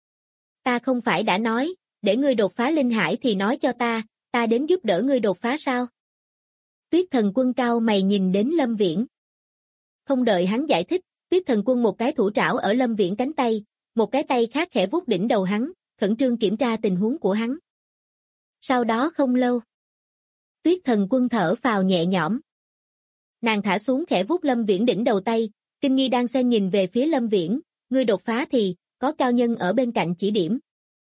[SPEAKER 2] Ta không phải đã nói, để ngươi đột phá linh hải thì nói cho ta đến giúp đỡ ngươi đột phá sao? Tuyết Thần Quân cao mày nhìn đến Lâm Viễn. Không đợi hắn giải thích, Tuyết Thần Quân một cái thủ trảo ở Lâm Viễn cánh tay, một cái tay khác khẽ vuốt đỉnh đầu hắn, khẩn trương kiểm tra tình huống của hắn. Sau đó không lâu, Tuyết Thần Quân thở phào nhẹ nhõm. Nàng thả xuống khẽ vuốt Lâm Viễn đỉnh đầu tay, kinh nghi đang xen nhìn về phía Lâm Viễn, ngươi đột phá thì, có cao nhân ở bên cạnh chỉ điểm.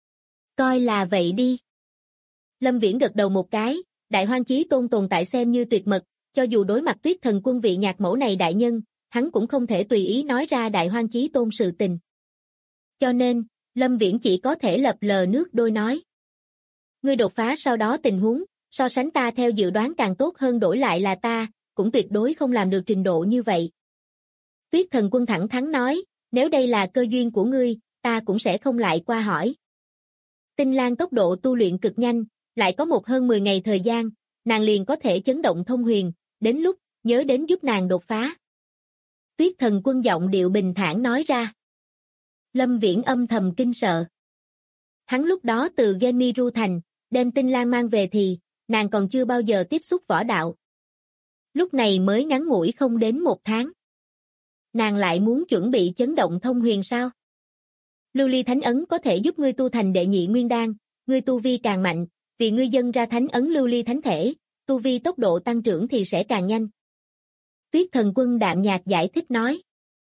[SPEAKER 2] Coi là vậy đi. Lâm Viễn gật đầu một cái, Đại Hoang Chí Tôn tồn tại xem như tuyệt mật, cho dù đối mặt Tuyết Thần Quân vị nhạc mẫu này đại nhân, hắn cũng không thể tùy ý nói ra Đại Hoang Chí Tôn sự tình. Cho nên, Lâm Viễn chỉ có thể lập lờ nước đôi nói. Ngươi đột phá sau đó tình huống, so sánh ta theo dự đoán càng tốt hơn, đổi lại là ta, cũng tuyệt đối không làm được trình độ như vậy. Tuyết Thần Quân thẳng thắn nói, nếu đây là cơ duyên của ngươi, ta cũng sẽ không lại qua hỏi. Tinh Lan tốc độ tu luyện cực nhanh, lại có hơn 10 ngày thời gian, nàng liền có thể chấn động thông huyền, đến lúc, nhớ đến giúp nàng đột phá. Tuyết Thần Quân giọng điệu bình thản nói ra. Lâm Viễn âm thầm kinh sợ. Hắn lúc đó từ Genmiru Thành, đem Tinh Lan mang về thì, nàng còn chưa bao giờ tiếp xúc võ đạo. Lúc này mới ngắn ngủi không đến 1 tháng. Nàng lại muốn chuẩn bị chấn động thông huyền sao? Lưu Ly Thánh Ấn có thể giúp ngươi tu thành đệ nhị nguyên đan, ngươi tu vi càng mạnh, vì ngươi dâng ra Thánh Ấn Lưu Ly Thánh Thể, tu vi tốc độ tăng trưởng thì sẽ càng nhanh. Tuyết Thần Quân đạm nhạt giải thích nói.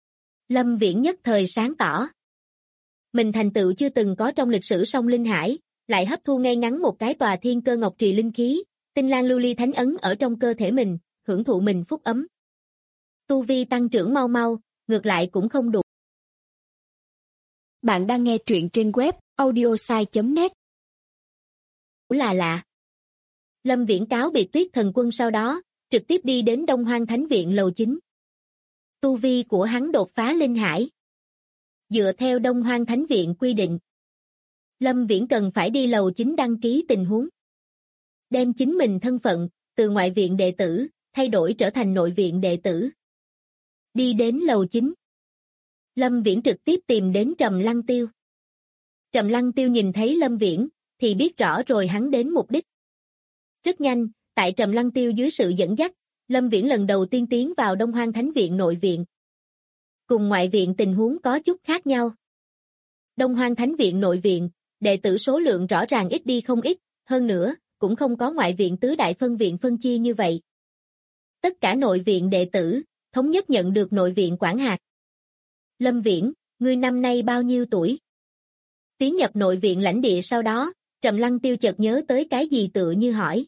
[SPEAKER 2] Lâm Viễn nhất thời sáng tỏ. Mình thành tựu chưa từng có trong lịch sử sông Linh Hải, lại hấp thu ngay ngắn một cái tòa thiên cơ ngọc trì linh khí, Tinh Lan Lưu Ly Thánh Ấn ở trong cơ thể mình, hưởng thụ mình phúc ấm. Tu vi tăng trưởng mau mau, ngược lại cũng không đủ.
[SPEAKER 3] Bạn đang nghe truyện trên web audiosai.net.
[SPEAKER 2] Là lạ. Lâm Viễn cáo biệt Tuyết Thần Quân sau đó, trực tiếp đi đến Đông Hoang Thánh Viện lầu 9. Tu vi của hắn đột phá linh hải. Dựa theo Đông Hoang Thánh Viện quy định, Lâm Viễn cần phải đi lầu 9 đăng ký tình huống. Đem chính mình thân phận, từ ngoại viện đệ tử, thay đổi trở thành nội viện đệ tử. Đi đến lầu 9. Lâm Viễn trực tiếp tìm đến Trầm Lăng Tiêu. Trầm Lăng Tiêu nhìn thấy Lâm Viễn, thì biết rõ rồi hắn đến mục đích. Rất nhanh, tại Trầm Lăng Tiêu dưới sự dẫn dắt, Lâm Viễn lần đầu tiên tiến vào Đông Hoang Thánh Viện nội viện. Cùng ngoại viện tình huống có chút khác nhau. Đông Hoang Thánh Viện nội viện, đệ tử số lượng rõ ràng ít đi không ít, hơn nữa, cũng không có ngoại viện tứ đại phân viện phân chia như vậy. Tất cả nội viện đệ tử, thống nhất nhận được nội viện quản hạt. Lâm Viễn, ngươi năm nay bao nhiêu tuổi? Tiến nhập nội viện lãnh địa sau đó, Trầm Lăng Tiêu chợt nhớ tới cái gì tựa như hỏi.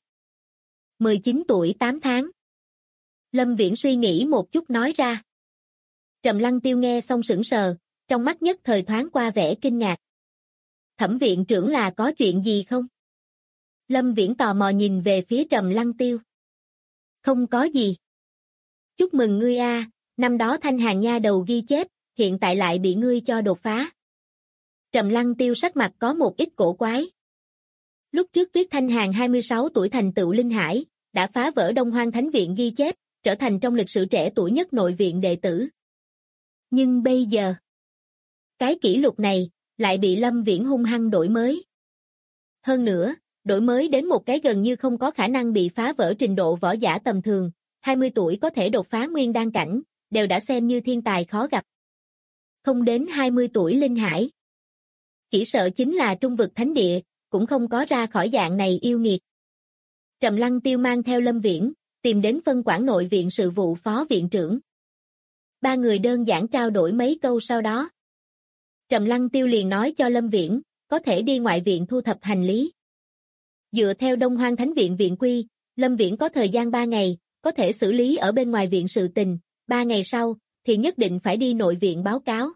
[SPEAKER 2] 19 tuổi 8 tháng. Lâm Viễn suy nghĩ một chút nói ra. Trầm Lăng Tiêu nghe xong sững sờ, trong mắt nhất thời thoáng qua vẻ kinh ngạc. Thẩm viện trưởng là có chuyện gì không? Lâm Viễn tò mò nhìn về phía Trầm Lăng Tiêu. Không có gì. Chúc mừng ngươi a, năm đó Thanh Hàn nha đầu ghi chép, hiện tại lại bị ngươi cho đột phá. Trầm Lăng Tiêu sắc mặt có một ít cổ quái. Lúc trước Tuyết Thanh Hàn 26 tuổi thành tựu linh hải, đã phá vỡ Đông Hoang Thánh Viện ghi chép, trở thành trong lịch sử trẻ tuổi nhất nội viện đệ tử. Nhưng bây giờ, cái kỷ lục này, lại bị Lâm Viễn hung hăng đổi mới. Hơn nữa, đổi mới đến một cái gần như không có khả năng bị phá vỡ trình độ võ giả tầm thường, 20 tuổi có thể đột phá nguyên đan cảnh, đều đã xem như thiên tài khó gặp. Không đến 20 tuổi linh hải. Chỉ sợ chính là trung vực thánh địa, cũng không có ra khỏi dạng này yêu nghiệt. Trầm Lăng Tiêu mang theo Lâm Viễn, tìm đến phân quản nội viện sự vụ phó viện trưởng. Ba người đơn giản trao đổi mấy câu sau đó. Trầm Lăng Tiêu liền nói cho Lâm Viễn, có thể đi ngoại viện thu thập hành lý. Dựa theo Đông Hoang Thánh viện viện quy, Lâm Viễn có thời gian 3 ngày, có thể xử lý ở bên ngoài viện sự tình, 3 ngày sau, thì nhất định phải đi nội viện báo cáo.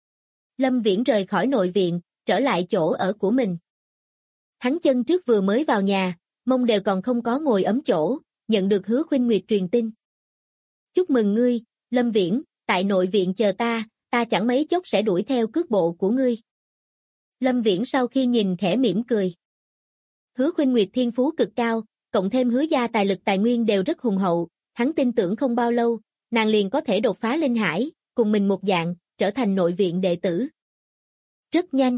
[SPEAKER 2] Lâm Viễn rời khỏi nội viện, trở lại chỗ ở của mình. Hắn chân trước vừa mới vào nhà, mông đều còn không có ngồi ấm chỗ, nhận được Hứa Khuynh Nguyệt truyền tin. Chúc mừng ngươi, Lâm Viễn, tại nội viện chờ ta chẳng mấy chốc sẽ đuổi theo cước bộ của ngươi. Lâm Viễn sau khi nhìn khẽ mỉm cười. Hứa Khuynh Nguyệt thiên phú cực cao, cộng thêm Hứa gia tài lực tài nguyên đều rất hùng hậu, hắn tin tưởng không bao lâu, nàng liền có thể đột phá linh hải, cùng mình một dạng, trở thành nội viện đệ tử. Rất nhanh.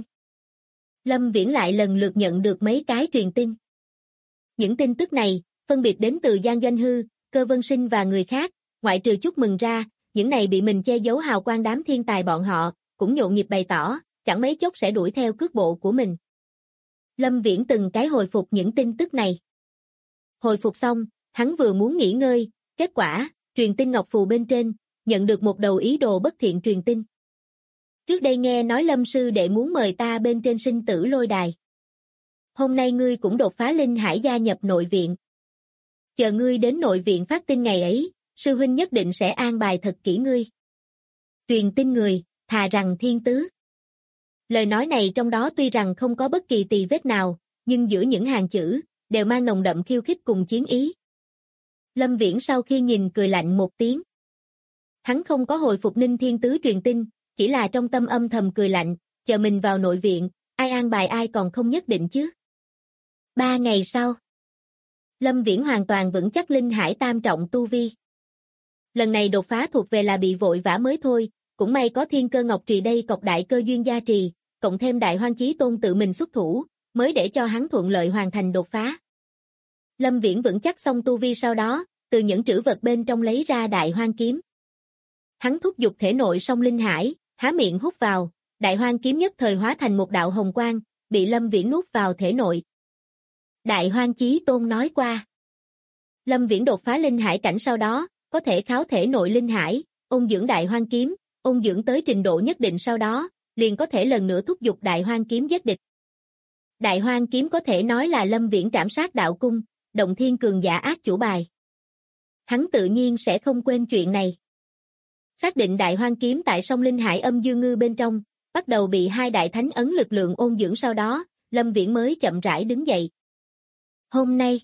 [SPEAKER 2] Lâm Viễn lại lần lượt nhận được mấy cái truyền tin. Những tin tức này, phân biệt đến từ Giang Doanh Hư, Cơ Vân Sinh và người khác, ngoại trừ chúc mừng ra, những này bị mình che giấu hào quang đám thiên tài bọn họ, cũng nhộn nhịp bày tỏ, chẳng mấy chốc sẽ đuổi theo cước bộ của mình. Lâm Viễn từng cái hồi phục những tin tức này. Hồi phục xong, hắn vừa muốn nghỉ ngơi, kết quả, truyền tin ngọc phù bên trên, nhận được một đầu ý đồ bất thiện truyền tin. Trước đây nghe nói Lâm sư đệ muốn mời ta bên trên sinh tử lôi đài. Hôm nay ngươi cũng đột phá linh hải gia nhập nội viện. Chờ ngươi đến nội viện phát tin ngày ấy, sư huynh nhất định sẽ an bài thật kỹ ngươi. Truyền tin người, thà rằng thiên tứ. Lời nói này trong đó tuy rằng không có bất kỳ tì vết nào, nhưng giữa những hàng chữ, đều mang nồng đậm khiêu khích cùng chiến ý. Lâm Viễn sau khi nhìn cười lạnh một tiếng. Hắn không có hồi phục Ninh Thiên Tứ truyền tin, chỉ là trong tâm âm thầm cười lạnh, chờ mình vào nội viện, ai an bài ai còn không nhất định chứ. 3 ngày sau, Lâm Viễn hoàn toàn vững chắc linh hải tam trọng tu vi. Lần này đột phá thuộc về là bị vội vã mới thôi, cũng may có Thiên Cơ Ngọc Trì đây cọc đại cơ duyên gia trì, cộng thêm Đại Hoang Chí Tôn tự mình xuất thủ, mới để cho hắn thuận lợi hoàn thành đột phá. Lâm Viễn vững chắc xong tu vi sau đó, từ những trữ vật bên trong lấy ra Đại Hoang kiếm. Hắn thúc giục thể nội song linh hải, há miệng hút vào, Đại Hoang kiếm nhất thời hóa thành một đạo hồng quang, bị Lâm Viễn nuốt vào thể nội. Đại Hoang Chí Tôn nói qua. Lâm Viễn đột phá linh hải cảnh sau đó, có thể kháo thể nội linh hải, ôn dưỡng Đại Hoang kiếm, ôn dưỡng tới trình độ nhất định sau đó, liền có thể lần nữa thúc giục Đại Hoang kiếm giết địch. Đại Hoang kiếm có thể nói là Lâm Viễn trảm sát đạo cung, động thiên cường giả ác chủ bài. Hắn tự nhiên sẽ không quên chuyện này. Xác định Đại Hoang kiếm tại sông Linh Hải Âm Dương Ngư bên trong, bắt đầu bị 2 đại thánh ấn lực lượng ôn dưỡng sau đó, Lâm Viễn mới chậm rãi đứng dậy. Hôm nay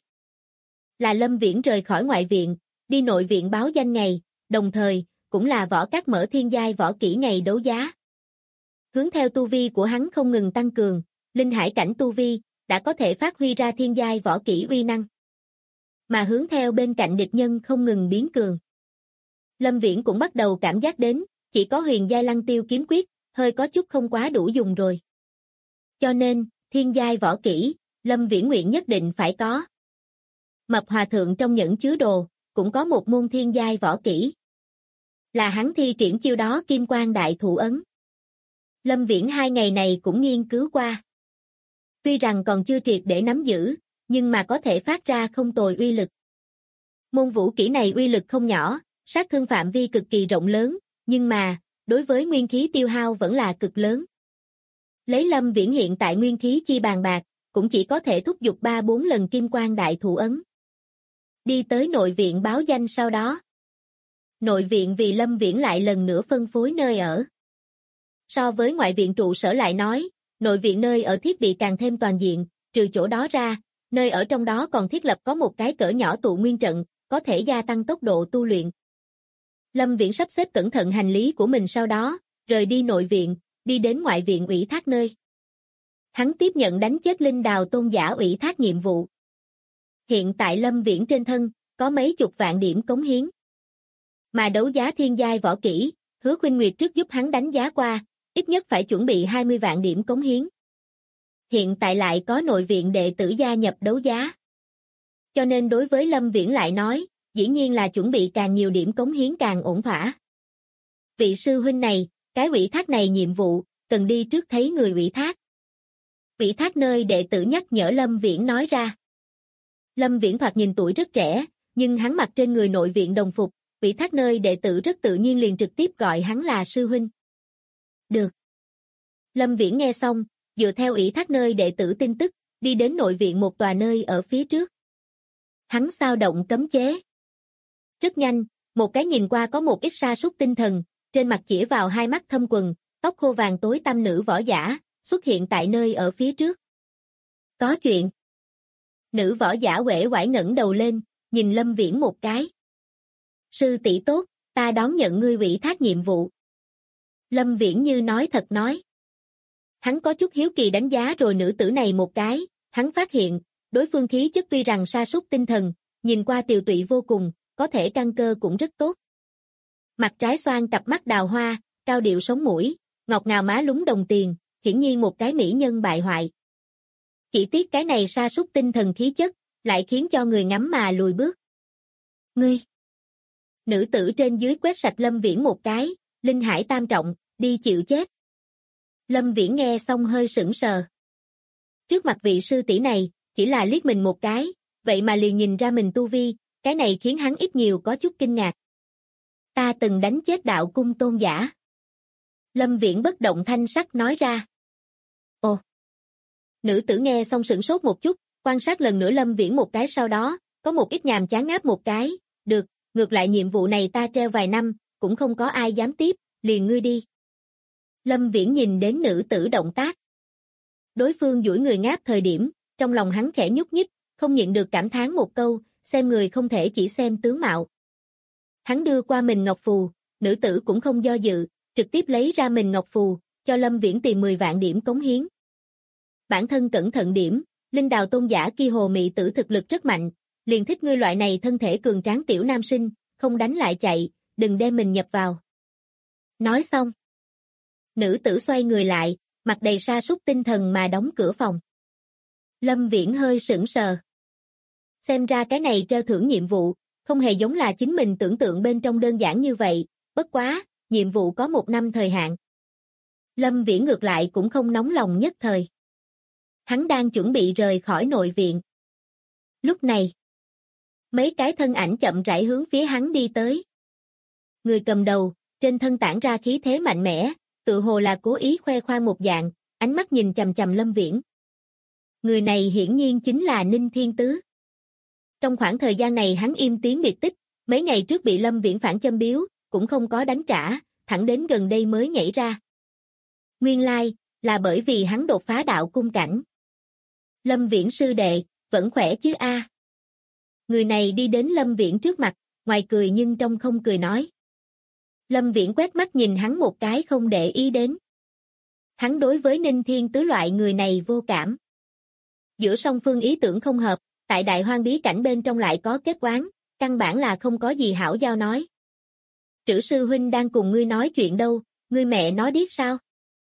[SPEAKER 2] là Lâm Viễn rời khỏi ngoại viện, đi nội viện báo danh ngày, đồng thời, cũng là Võ Các mở thiên giai võ kỹ ngày đấu giá. Hướng theo tu vi của hắn không ngừng tăng cường, linh hải cảnh tu vi, đã có thể phát huy ra thiên giai võ kỹ uy năng. Mà hướng theo bên cạnh địch nhân không ngừng biến cường. Lâm Viễn cũng bắt đầu cảm giác đến, chỉ có huyền giai Lăng Tiêu kiếm quyết, hơi có chút không quá đủ dùng rồi. Cho nên, thiên giai võ kỹ, Lâm Viễn nguyện nhất định phải có. Mập Hòa Thượng trong nhẫn chứa đồ, cũng có một môn thiên giai võ kỹ. Là hắn thi triển chiêu đó Kim Quang Đại Thủ Ấn. Lâm Viễn 2 ngày này cũng nghiên cứu qua. Tuy rằng còn chưa triệt để nắm giữ, nhưng mà có thể phát ra không tồi uy lực. Môn vũ kỹ này uy lực không nhỏ, sát thương phạm vi cực kỳ rộng lớn, nhưng mà, đối với nguyên khí tiêu hao vẫn là cực lớn. Lấy Lâm Viễn hiện tại nguyên khí chi bàn bạc, cũng chỉ có thể thúc giục 3-4 lần Kim Quang Đại Thủ Ấn. Đi tới nội viện báo danh sau đó. Nội viện vì Lâm Viễn lại lần nữa phân phối nơi ở. So với ngoại viện trụ sở lại nói, nội viện nơi ở thiết bị càng thêm toàn diện, trừ chỗ đó ra, nơi ở trong đó còn thiết lập có một cái cỡ nhỏ tụ nguyên trận, có thể gia tăng tốc độ tu luyện. Lâm Viễn sắp xếp cẩn thận hành lý của mình sau đó, rời đi nội viện, đi đến ngoại viện ủy thác nơi. Hắn tiếp nhận đánh chết Linh Đào tôn giả ủy thác nhiệm vụ. Hiện tại Lâm Viễn trên thân, có mấy chục vạn điểm cống hiến. Mà đấu giá thiên giai võ kỹ, Hứa Khuynh Nguyệt trước giúp hắn đánh giá qua, ít nhất phải chuẩn bị 20 vạn điểm cống hiến. Hiện tại lại có nội viện đệ tử gia nhập đấu giá. Cho nên đối với Lâm Viễn lại nói, dĩ nhiên là chuẩn bị càng nhiều điểm cống hiến càng ổn thỏa. Vị sư huynh này, cái ủy thác này nhiệm vụ, cần đi trước thấy người ủy thác. Ủy thác nơi đệ tử nhắc nhở Lâm Viễn nói ra. Lâm Viễn thoạt nhìn tuổi rất trẻ, nhưng hắn mặc trên người nội viện đồng phục, ủy thác nơi đệ tử rất tự nhiên liền trực tiếp gọi hắn là sư huynh. Được. Lâm Viễn nghe xong, dựa theo ủy thác nơi đệ tử tin tức, đi đến nội viện một tòa nơi ở phía trước. Hắn sao động cấm chế. Rất nhanh, một cái nhìn qua có một ít sa sút tinh thần, trên mặt chĩa vào hai mắt thâm quầng, tóc khô vàng tối tăm nữ võ giả, xuất hiện tại nơi ở phía trước. Có chuyện. Nữ võ giả uể oải ngẩng đầu lên, nhìn Lâm Viễn một cái. Sư tỷ tốt, ta đón nhận ngươi ủy thác nhiệm vụ. Lâm Viễn như nói thật nói. Hắn có chút hiếu kỳ đánh giá rồi nữ tử này một cái, hắn phát hiện, đối phương khí chất tuy rằng sa sút tinh thần, nhìn qua tiều tụy vô cùng, có thể căn cơ cũng rất tốt. Mặt trái xoan cặp mắt đào hoa, cao điệu sống mũi, ngọt ngào má lúng đồng tiền, hiển nhiên một cái mỹ nhân bại hoại. Chỉ tiếc cái này sa sút tinh thần khí chất, lại khiến cho người ngắm mà lùi bước. Ngươi! Nữ tử trên dưới quét sạch Lâm Viễn một cái, linh hải tam trọng, đi chịu chết. Lâm Viễn nghe xong hơi sững sờ. Trước mặt vị sư tỷ này, chỉ là liếc mình một cái, vậy mà liền nhìn ra mình tu vi, cái này khiến hắn ít nhiều có chút kinh ngạc. Ta từng đánh chết đạo cung tôn giả. Lâm Viễn bất động thanh sắc nói ra. Ồ! Nữ tử nghe xong sửng sốt một chút, quan sát lần nữa Lâm Viễn một cái sau đó, có một ít nhàm chán ngáp một cái, được, ngược lại nhiệm vụ này ta treo vài năm, cũng không có ai dám tiếp, liền ngươi đi. Lâm Viễn nhìn đến nữ tử động tác. Đối phương duỗi người ngáp thời điểm, trong lòng hắn khẽ nhúc nhích, không nhịn được cảm thán một câu, xem người không thể chỉ xem tướng mạo. Hắn đưa qua mình ngọc phù, nữ tử cũng không do dự, trực tiếp lấy ra mình ngọc phù, cho Lâm Viễn tìm 10 vạn điểm cống hiến. Bản thân cẩn thận điểm, linh đào tôn giả kia hồ mị tử thực lực rất mạnh, liền thích ngươi loại này thân thể cường tráng tiểu nam sinh, không đánh lại chạy, đừng đem mình nhập vào. Nói xong. Nữ tử xoay người lại, mặt đầy sa sút tinh thần mà đóng cửa phòng. Lâm Viễn hơi sững sờ. Xem ra cái này treo thưởng nhiệm vụ, không hề giống là chính mình tưởng tượng bên trong đơn giản như vậy, bất quá, nhiệm vụ có 1 năm thời hạn. Lâm Viễn ngược lại cũng không nóng lòng nhất thời. Hắn đang chuẩn bị rời khỏi nội viện. Lúc này, mấy cái thân ảnh chậm rãi hướng phía hắn đi tới. Người cầm đầu, trên thân tản ra khí thế mạnh mẽ, tự hồ là cố ý khoe khoang một dạng, ánh mắt nhìn chằm chằm Lâm Viễn. Người này hiển nhiên chính là Ninh Thiên Tứ. Trong khoảng thời gian này hắn im tiếng biệt tích, mấy ngày trước bị Lâm Viễn phản châm biếu, cũng không có đánh trả, thẳng đến gần đây mới nhảy ra. Nguyên lai, là bởi vì hắn đột phá đạo cung cảnh. Lâm Viễn sư đệ, vẫn khỏe chứ a? Người này đi đến Lâm Viễn trước mặt, ngoài cười nhưng trong không cười nói. Lâm Viễn quét mắt nhìn hắn một cái không để ý đến. Hắn đối với Ninh Thiên Tứ loại người này vô cảm. Giữa song phương ý tưởng không hợp, tại đại hoang bí cảnh bên trong lại có kết oán, căn bản là không có gì hảo giao nói. Trữ sư huynh đang cùng ngươi nói chuyện đâu, ngươi mẹ nó điếc sao?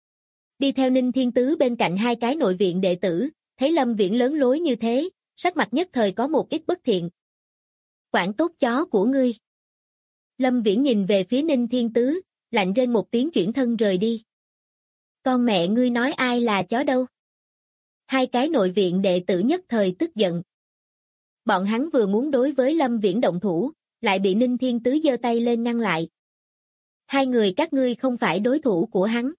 [SPEAKER 2] Đi theo Ninh Thiên Tứ bên cạnh hai cái nội viện đệ tử, thấy Lâm Viễn lớn lối như thế, sắc mặt nhất thời có một ít bất thiện. Quản tốt chó của ngươi. Lâm Viễn nhìn về phía Ninh Thiên Tứ, lạnh rên một tiếng chuyển thân rời đi. Con mẹ ngươi nói ai là chó đâu? Hai cái nội viện đệ tử nhất thời tức giận. Bọn hắn vừa muốn đối với Lâm Viễn động thủ, lại bị Ninh Thiên Tứ giơ tay lên ngăn lại. Hai người các ngươi không phải đối thủ của hắn.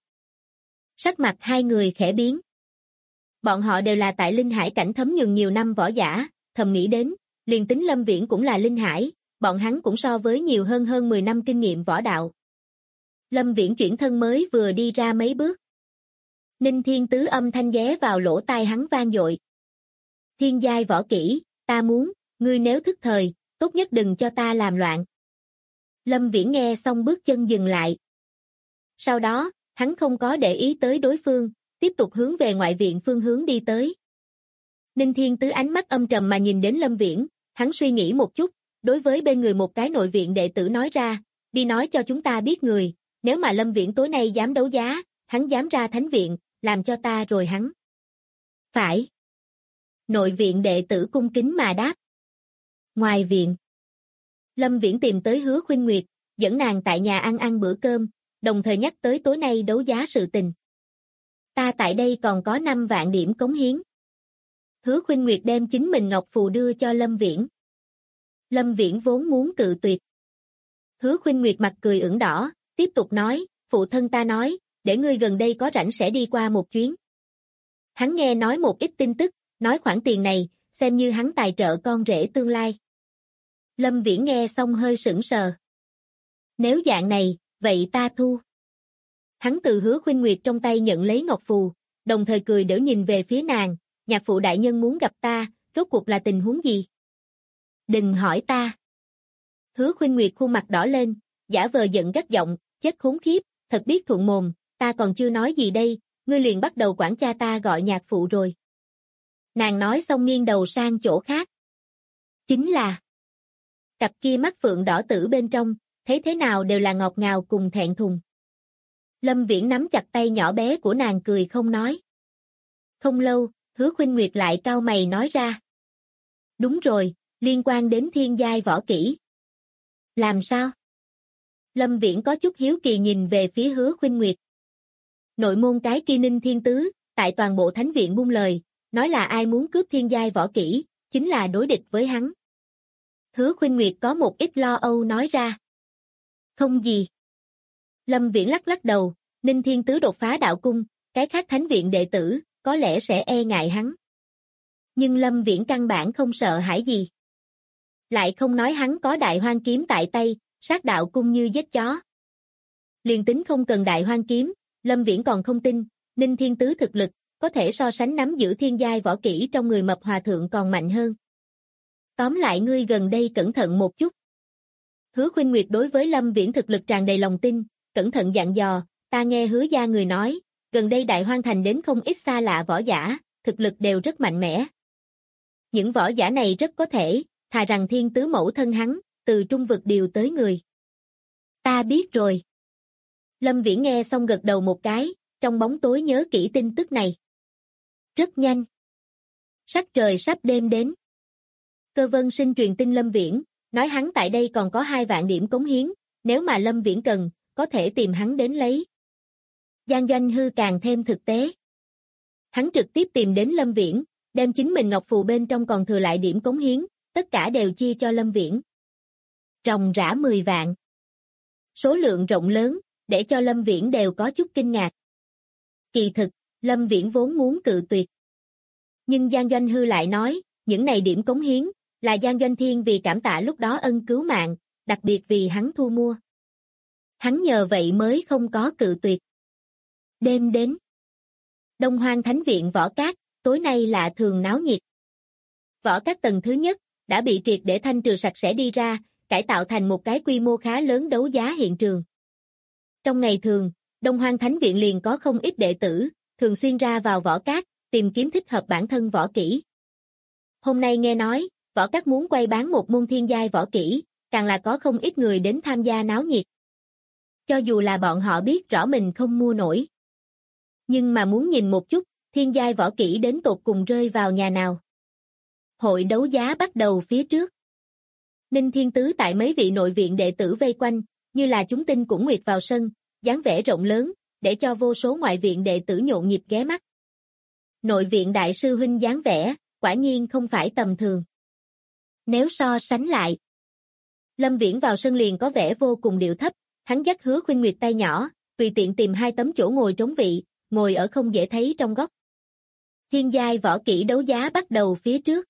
[SPEAKER 2] Sắc mặt hai người khẽ biến. Bọn họ đều là tại linh hải cảnh thấm nhuần nhiều năm võ giả, thầm nghĩ đến, liền tính Lâm Viễn cũng là linh hải, bọn hắn cũng so với nhiều hơn 10 năm kinh nghiệm võ đạo. Lâm Viễn chuyển thân mới vừa đi ra mấy bước. Ninh Thiên Tứ âm thanh ghé vào lỗ tai hắn vang dội. Thiên giai võ kỹ, ta muốn, ngươi nếu thức thời, tốt nhất đừng cho ta làm loạn. Lâm Viễn nghe xong bước chân dừng lại. Sau đó, hắn không có để ý tới đối phương, tiếp tục hướng về ngoại viện phương hướng đi tới. Ninh Thiên Tứ ánh mắt âm trầm mà nhìn đến Lâm Viễn, hắn suy nghĩ một chút, đối với bên người một cái nội viện đệ tử nói ra, đi nói cho chúng ta biết người, nếu mà Lâm Viễn tối nay dám đấu giá, hắn dám ra thánh viện, làm cho ta rồi hắn. Phải. Nội viện đệ tử cung kính mà đáp. Ngoài viện, Lâm Viễn tìm tới Hứa Khuynh Nguyệt, dẫn nàng tại nhà ăn bữa cơm, đồng thời nhắc tới tối nay đấu giá sự tình. Ta tại đây còn có 5 vạn điểm cống hiến. Hứa Khuynh Nguyệt đem chính mình ngọc phù đưa cho Lâm Viễn. Lâm Viễn vốn muốn cự tuyệt. Hứa Khuynh Nguyệt mặt cười ửng đỏ, tiếp tục nói, phụ thân ta nói, để ngươi gần đây có rảnh sẽ đi qua một chuyến. Hắn nghe nói một ít tin tức, nói khoản tiền này, xem như hắn tài trợ con rể tương lai. Lâm Viễn nghe xong hơi sững sờ. Nếu dạng này, vậy ta thu. Hắn từ Hứa Khuynh Nguyệt trong tay nhận lấy ngọc phù, đồng thời cười đểu nhìn về phía nàng, nhạc phụ đại nhân muốn gặp ta, rốt cuộc là tình huống gì? Đừng hỏi ta. Hứa Khuynh Nguyệt khuôn mặt đỏ lên, giả vờ giận gắt giọng, chết khốn khiếp, thật biết thuận mồm, ta còn chưa nói gì đây, ngươi liền bắt đầu quản cha ta gọi nhạc phụ rồi. Nàng nói xong nghiêng đầu sang chỗ khác. Chính là cặp kia mắt phượng đỏ tử bên trong, thấy thế nào đều là ngọt ngào cùng thẹn thùng. Lâm Viễn nắm chặt tay nhỏ bé của nàng cười không nói. Không lâu, Hứa Khuynh Nguyệt lại cau mày nói ra. Đúng rồi, liên quan đến thiên giai võ kỹ. Làm sao? Lâm Viễn có chút hiếu kỳ nhìn về phía Hứa Khuynh Nguyệt. Nội môn cái kia Ninh Thiên Tứ, tại toàn bộ thánh viện buông lời, nói là ai muốn cướp thiên giai võ kỹ, chính là đối địch với hắn. Hứa Khuynh Nguyệt có một ít lo âu nói ra. Không gì. Lâm Viễn lắc lắc đầu, Ninh Thiên Tứ đột phá đạo cung, cái khác thánh viện đệ tử, có lẽ sẽ e ngại hắn. Nhưng Lâm Viễn căn bản không sợ hãi gì. Lại không nói hắn có đại hoang kiếm tại tay, sát đạo cung như giết chó. Liền tính không cần đại hoang kiếm, Lâm Viễn còn không tin, Ninh Thiên Tứ thực lực, có thể so sánh nắm giữ thiên giai võ kỹ trong người mập hòa thượng còn mạnh hơn. Tóm lại ngươi gần đây cẩn thận một chút. Hứa Khuynh Nguyệt đối với Lâm Viễn thực lực tràn đầy lòng tin, cẩn thận dặn dò, ta nghe Hứa gia người nói, gần đây Đại Hoang Thành đến không ít xa lạ võ giả, thực lực đều rất mạnh mẽ. Những võ giả này rất có thể, thà rằng Thiên Tứ mẫu thân hắn, từ trung vực điều tới người. Ta biết rồi. Lâm Viễn nghe xong gật đầu một cái, trong bóng tối nhớ kỹ tin tức này. Rất nhanh. Sắc trời sắp đêm đến. Cơ Vân Sinh truyền tin Lâm Viễn, nói hắn tại đây còn có 2 vạn điểm cống hiến, nếu mà Lâm Viễn cần, có thể tìm hắn đến lấy. Giang Doanh Hư càng thêm thực tế. Hắn trực tiếp tìm đến Lâm Viễn, đem chính mình ngọc phù bên trong còn thừa lại điểm cống hiến, tất cả đều chia cho Lâm Viễn. Ròng rã 10 vạn. Số lượng rộng lớn, để cho Lâm Viễn đều có chút kinh ngạc. Kỳ thực, Lâm Viễn vốn muốn cự tuyệt. Nhưng Giang Doanh Hư lại nói, những này điểm cống hiến, là Giang Doanh Thiên vì cảm tạ lúc đó ân cứu mạng, đặc biệt vì hắn thu mua. Hắn nhờ vậy mới không có cự tuyệt. Đêm đến. Đông Hoang Thánh Viện Võ Cát, tối nay lạ thường náo nhiệt. Võ Cát tầng thứ nhất, đã bị triệt để thanh trừ sạch sẽ đi ra, cải tạo thành một cái quy mô khá lớn đấu giá hiện trường. Trong ngày thường, Đông Hoang Thánh Viện liền có không ít đệ tử, thường xuyên ra vào Võ Cát, tìm kiếm thích hợp bản thân võ kỹ. Hôm nay nghe nói, Võ Cát muốn quay bán một môn thiên giai võ kỹ, càng là có không ít người đến tham gia náo nhiệt. Cho dù là bọn họ biết rõ mình không mua nổi. Nhưng mà muốn nhìn một chút, thiên giai võ kỹ đến tột cùng rơi vào nhà nào. Hội đấu giá bắt đầu phía trước. Ninh Thiên Tứ tại mấy vị nội viện đệ tử vây quanh, như là chúng tinh cũng nguyệt vào sân, dáng vẻ rộng lớn, để cho vô số ngoại viện đệ tử nhộn nhịp ghé mắt. Nội viện đại sư huynh dáng vẻ, quả nhiên không phải tầm thường. Nếu so sánh lại, Lâm Viễn vào sân liền có vẻ vô cùng điệu thấp, hắn dắt Hứa Khuynh Nguyệt tay nhỏ, tùy tiện tìm 2 tấm chỗ ngồi trống vị, ngồi ở không dễ thấy trong góc. Thiên giai võ kỹ đấu giá bắt đầu phía trước.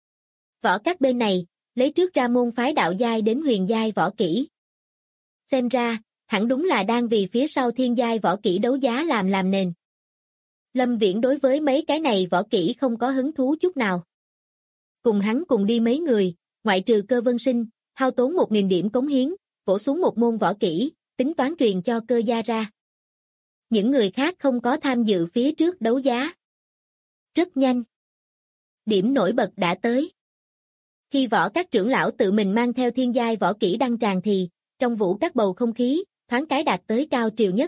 [SPEAKER 2] Võ Cát bên này, lấy trước ra môn phái đạo giai đến huyền giai võ kỹ. Xem ra, hẳn đúng là đang vì phía sau thiên giai võ kỹ đấu giá làm nền. Lâm Viễn đối với mấy cái này võ kỹ không có hứng thú chút nào. Cùng hắn cùng đi mấy người, ngoại trừ Cơ Vân Sinh, hao tốn 1000 điểm cống hiến, vỗ xuống một môn võ kỹ, tính toán truyền cho Cơ gia ra. Những người khác không có tham dự phía trước đấu giá. Rất nhanh. Điểm nổi bật đã tới. Khi Võ Các trưởng lão tự mình mang theo thiên giai võ kỹ đăng tràng thì, trong vũ các bầu không khí, thoáng cái đạt tới cao triều nhất.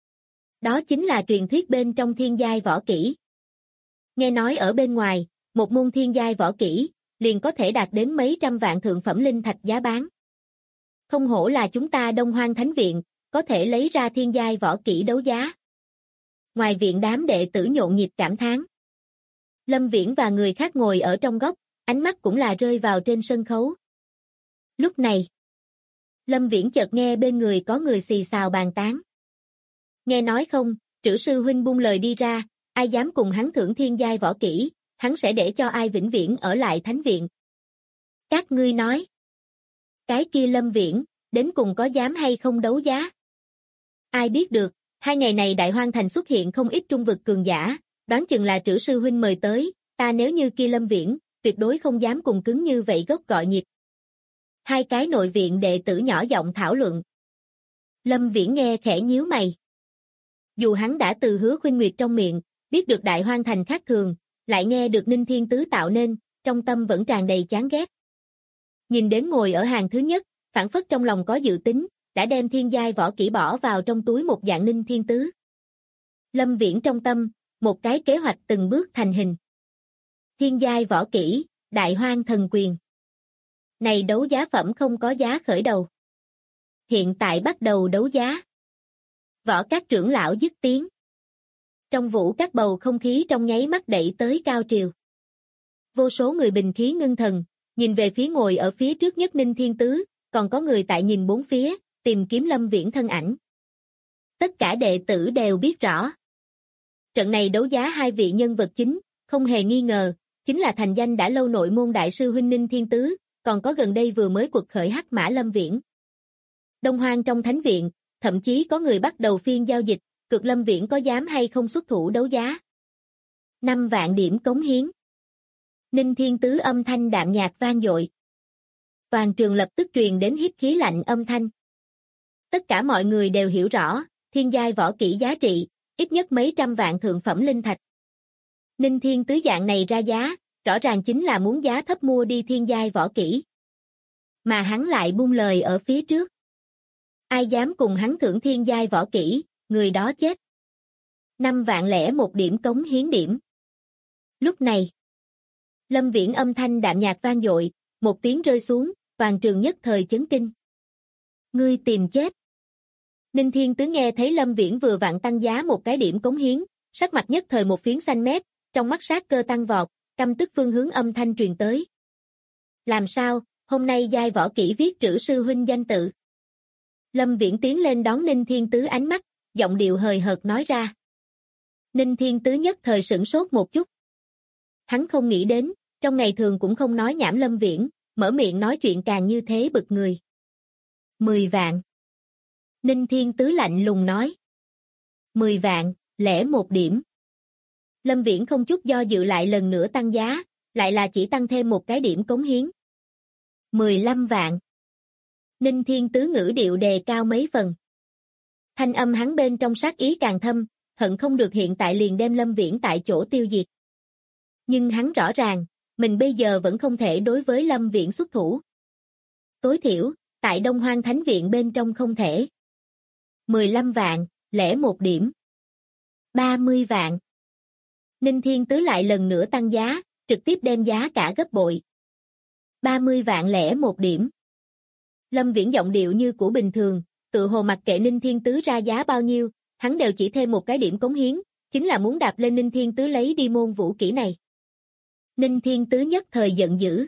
[SPEAKER 2] Đó chính là truyền thuyết bên trong thiên giai võ kỹ. Nghe nói ở bên ngoài, một môn thiên giai võ kỹ, liền có thể đạt đến mấy trăm vạn thượng phẩm linh thạch giá bán. Không hổ là chúng ta Đông Hoang Thánh Viện, có thể lấy ra thiên giai võ kỹ đấu giá. Ngoài viện đám đệ tử nhộn nhịp cảm thán. Lâm Viễn và người khác ngồi ở trong góc, ánh mắt cũng là rơi vào trên sân khấu. Lúc này, Lâm Viễn chợt nghe bên người có người xì xào bàn tán. Nghe nói không, Trữ sư huynh buông lời đi ra, ai dám cùng hắn thưởng thiên giai võ kỹ, hắn sẽ để cho ai vĩnh viễn ở lại thánh viện. Các ngươi nói, cái kia Lâm Viễn, đến cùng có dám hay không đấu giá? Ai biết được, 2 ngày này Đại Hoang Thành xuất hiện không ít trung vực cường giả, đoán chừng là Trữ sư huynh mời tới, ta nếu như kia Lâm Viễn, tuyệt đối không dám cùng cứng như vậy gốc gọi nhịp. 2 cái nội viện đệ tử nhỏ giọng thảo luận. Lâm Viễn nghe khẽ nhíu mày. Dù hắn đã từ Hứa Khuynh Nguyệt trong miệng, biết được Đại Hoang Thành khác thường, lại nghe được Ninh Thiên Tứ tạo nên, trong tâm vẫn tràn đầy chán ghét. Nhìn đến ngồi ở hàng thứ nhất, phản phất trong lòng có dự tính, đã đem thiên giai võ kỹ bỏ vào trong túi một dạng Ninh Thiên Tứ. Lâm Viễn trong tâm, một cái kế hoạch từng bước thành hình. Thiên giai võ kỹ, Đại Hoang Thần Quyền. Này đấu giá phẩm không có giá khởi đầu. Hiện tại bắt đầu đấu giá. Võ các trưởng lão dứt tiếng. Trong vũ các bầu không khí trong nháy mắt đẩy tới cao triều. Vô số người bình khí ngưng thần, nhìn về phía ngồi ở phía trước nhất Ninh Thiên Tứ, còn có người tại nhìn bốn phía, tìm kiếm Lâm Viễn thân ảnh. Tất cả đệ tử đều biết rõ. Trận này đấu giá 2 vị nhân vật chính, không hề nghi ngờ, chính là thành danh đã lâu nội môn đại sư huynh Ninh Thiên Tứ, còn có gần đây vừa mới quật khởi hắc mã Lâm Viễn. Đông Hoang trong thánh viện, thậm chí có người bắt đầu phiên giao dịch, cực Lâm Viễn có dám hay không xuất thủ đấu giá. 5 vạn điểm cống hiến. Ninh Thiên Tứ âm thanh đạm nhạt vang dội. Toàn trường lập tức truyền đến hít khí lạnh âm thanh. Tất cả mọi người đều hiểu rõ, thiên giai võ kỹ giá trị, ít nhất mấy trăm vạn thượng phẩm linh thạch. Ninh Thiên Tứ dạng này ra giá, rõ ràng chính là muốn giá thấp mua đi thiên giai võ kỹ. Mà hắn lại buông lời ở phía trước. Ai dám cùng hắn thưởng thiên giai võ kỹ, người đó chết. 5.001 điểm cống hiến điểm. Lúc này, Lâm Viễn âm thanh đạm nhạt vang dội, một tiếng rơi xuống, toàn trường nhất thời chấn kinh. Ngươi tìm chết. Ninh Thiên Tứ nghe thấy Lâm Viễn vừa vặn tăng giá một cái điểm cống hiến, sắc mặt nhất thời một phiến xanh mét, trong mắt sát cơ tăng vọt, căm tức phương hướng âm thanh truyền tới. Làm sao, hôm nay giai võ kỹ viết Trữ sư huynh danh tự. Lâm Viễn tiến lên đón Ninh Thiên Tứ ánh mắt, giọng điệu hời hợt nói ra. Ninh Thiên Tứ nhất thời sửng sốt một chút. Hắn không nghĩ đến, trong ngày thường cũng không nói nhảm Lâm Viễn, mở miệng nói chuyện càng như thế bực người. 10 vạn. Ninh Thiên Tứ lạnh lùng nói. 10 vạn, lẻ 1 điểm. Lâm Viễn không chút do dự lại lần nữa tăng giá, lại là chỉ tăng thêm một cái điểm cống hiến. 15 vạn. Ninh Thiên Tứ ngữ điệu đề cao mấy phần. Thanh âm hắn bên trong sát ý càng thâm, hận không được hiện tại liền đem Lâm Viễn tại chỗ tiêu diệt. Nhưng hắn rõ ràng, mình bây giờ vẫn không thể đối với Lâm Viễn xuất thủ. Tối thiểu, tại Đông Hoang Thánh Viện bên trong không thể. 15 vạn, lẻ 1 điểm. 30 vạn. Ninh Thiên Tứ lại lần nữa tăng giá, trực tiếp đem giá cả gấp bội. 30 vạn lẻ 1 điểm. Lâm Viễn giọng điệu như của bình thường, tự hồ mặc kệ Ninh Thiên Tứ ra giá bao nhiêu, hắn đều chỉ thêm một cái điểm cống hiến, chính là muốn đạp lên Ninh Thiên Tứ lấy đi môn vũ kỹ này. Ninh Thiên Tứ nhất thời giận dữ.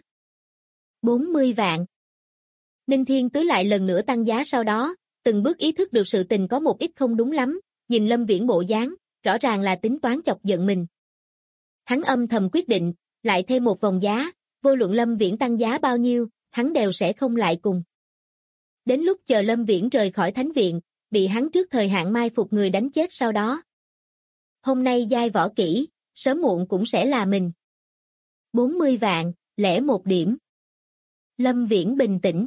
[SPEAKER 2] 40 vạn. Ninh Thiên Tứ lại lần nữa tăng giá sau đó, từng bước ý thức được sự tình có một ít không đúng lắm, nhìn Lâm Viễn bộ dáng, rõ ràng là tính toán chọc giận mình. Hắn âm thầm quyết định, lại thêm một vòng giá, vô luận Lâm Viễn tăng giá bao nhiêu, hắn đều sẽ không lại cùng. Đến lúc chờ Lâm Viễn rời khỏi thánh viện, bị hắn trước thời hạn mai phục người đánh chết sau đó. Hôm nay giai võ kỹ, sớm muộn cũng sẽ là mình. 40 vạn, lẻ 1 điểm. Lâm Viễn bình tĩnh.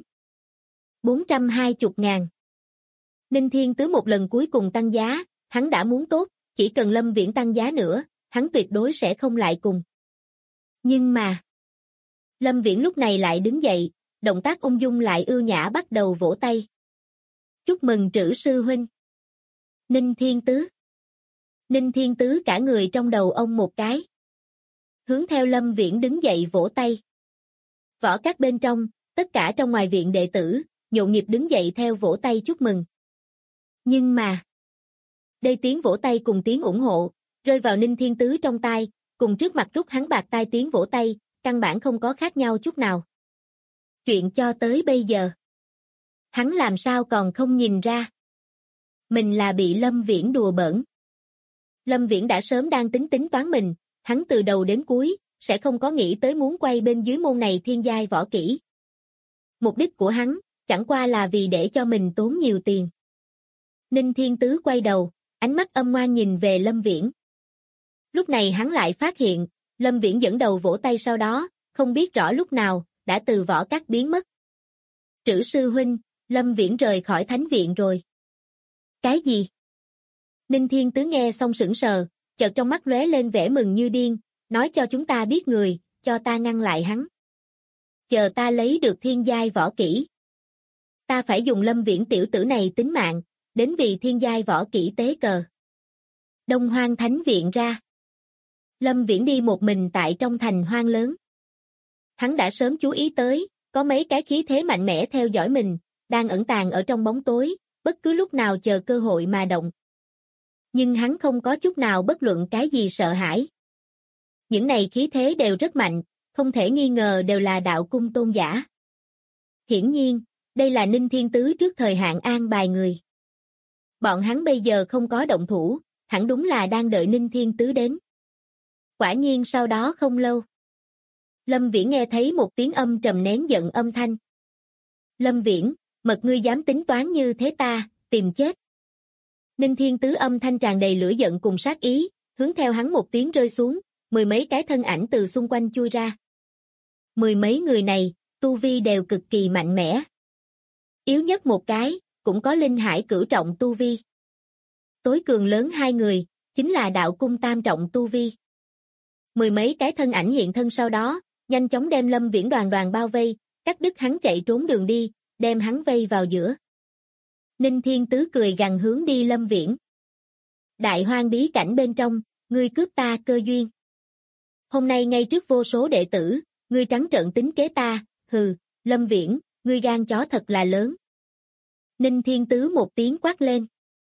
[SPEAKER 2] 420.000. Ninh Thiên Tứ một lần cuối cùng tăng giá, hắn đã muốn tốt, chỉ cần Lâm Viễn tăng giá nữa, hắn tuyệt đối sẽ không lại cùng. Nhưng mà, Lâm Viễn lúc này lại đứng dậy, động tác ung dung lại ưu nhã bắt đầu vỗ tay. Chúc mừng Trữ sư huynh. Ninh Thiên Tứ. Ninh Thiên Tứ cả người trong đầu ông một cái. Hướng theo Lâm Viễn đứng dậy vỗ tay. Võ các bên trong, tất cả trong ngoài viện đệ tử, nhộn nhịp đứng dậy theo vỗ tay chúc mừng. Nhưng mà, đây tiếng vỗ tay cùng tiếng ủng hộ, rơi vào Ninh Thiên Tứ trong tai, cùng trước mặt rút hắn bạc tai tiếng vỗ tay, căn bản không có khác nhau chút nào. Chuyện cho tới bây giờ, hắn làm sao còn không nhìn ra. Mình là bị Lâm Viễn đùa bỡn. Lâm Viễn đã sớm đang tính toán mình, hắn từ đầu đến cuối, sẽ không có nghĩ tới muốn quay bên dưới môn này thiên giai võ kỹ. Mục đích của hắn, chẳng qua là vì để cho mình tốn nhiều tiền. Ninh Thiên Tứ quay đầu, ánh mắt âm ngoan nhìn về Lâm Viễn. Lúc này hắn lại phát hiện, Lâm Viễn dẫn đầu vỗ tay sau đó, không biết rõ lúc nào, đã từ võ các biến mất. Trữ sư huynh, Lâm Viễn rời khỏi thánh viện rồi. Cái gì? Ninh Thiên Tứ nghe xong sững sờ, chợt trong mắt lóe lên vẻ mừng như điên, nói cho chúng ta biết người, cho ta ngăn lại hắn. Chờ ta lấy được thiên giai võ kỹ. Ta phải dùng Lâm Viễn tiểu tử này tính mạng, đến vì thiên giai võ kỹ tế cờ. Đông Hoang Thánh Viện ra. Lâm Viễn đi một mình tại trong thành hoang lớn. Hắn đã sớm chú ý tới, có mấy cái khí thế mạnh mẽ theo dõi mình, đang ẩn tàng ở trong bóng tối, bất cứ lúc nào chờ cơ hội mà động. Nhưng hắn không có chút nào bất luận cái gì sợ hãi. Những này khí thế đều rất mạnh, không thể nghi ngờ đều là đạo cung tôn giả. Hiển nhiên, đây là Ninh Thiên Tứ trước thời hạn an bài người. Bọn hắn bây giờ không có động thủ, hẳn đúng là đang đợi Ninh Thiên Tứ đến. Quả nhiên sau đó không lâu. Lâm Viễn nghe thấy một tiếng âm trầm nén giận âm thanh. Lâm Viễn, mật ngươi dám tính toán như thế ta, tìm chết. Ninh Thiên Tứ âm thanh tràn đầy lửa giận cùng sát ý, hướng theo hắn một tiếng rơi xuống, mười mấy cái thân ảnh từ xung quanh chui ra. Mười mấy người này, tu vi đều cực kỳ mạnh mẽ. Yếu nhất một cái, cũng có linh hải cửu trọng tu vi. Tối cường lớn hai người, chính là đạo cung tam trọng tu vi. Mười mấy cái thân ảnh hiện thân sau đó, nhanh chóng đem Lâm Viễn đoàn bao vây, cắt đứt hắn chạy trốn đường đi, đem hắn vây vào giữa. Ninh Thiên Tứ cười gằn hướng đi Lâm Viễn. Đại hoang bí cảnh bên trong, ngươi cướp ta cơ duyên. Hôm nay ngay trước vô số đệ tử, ngươi trắng trợn tính kế ta, hừ, Lâm Viễn, ngươi gan chó thật là lớn. Ninh Thiên Tứ một tiếng quát lên.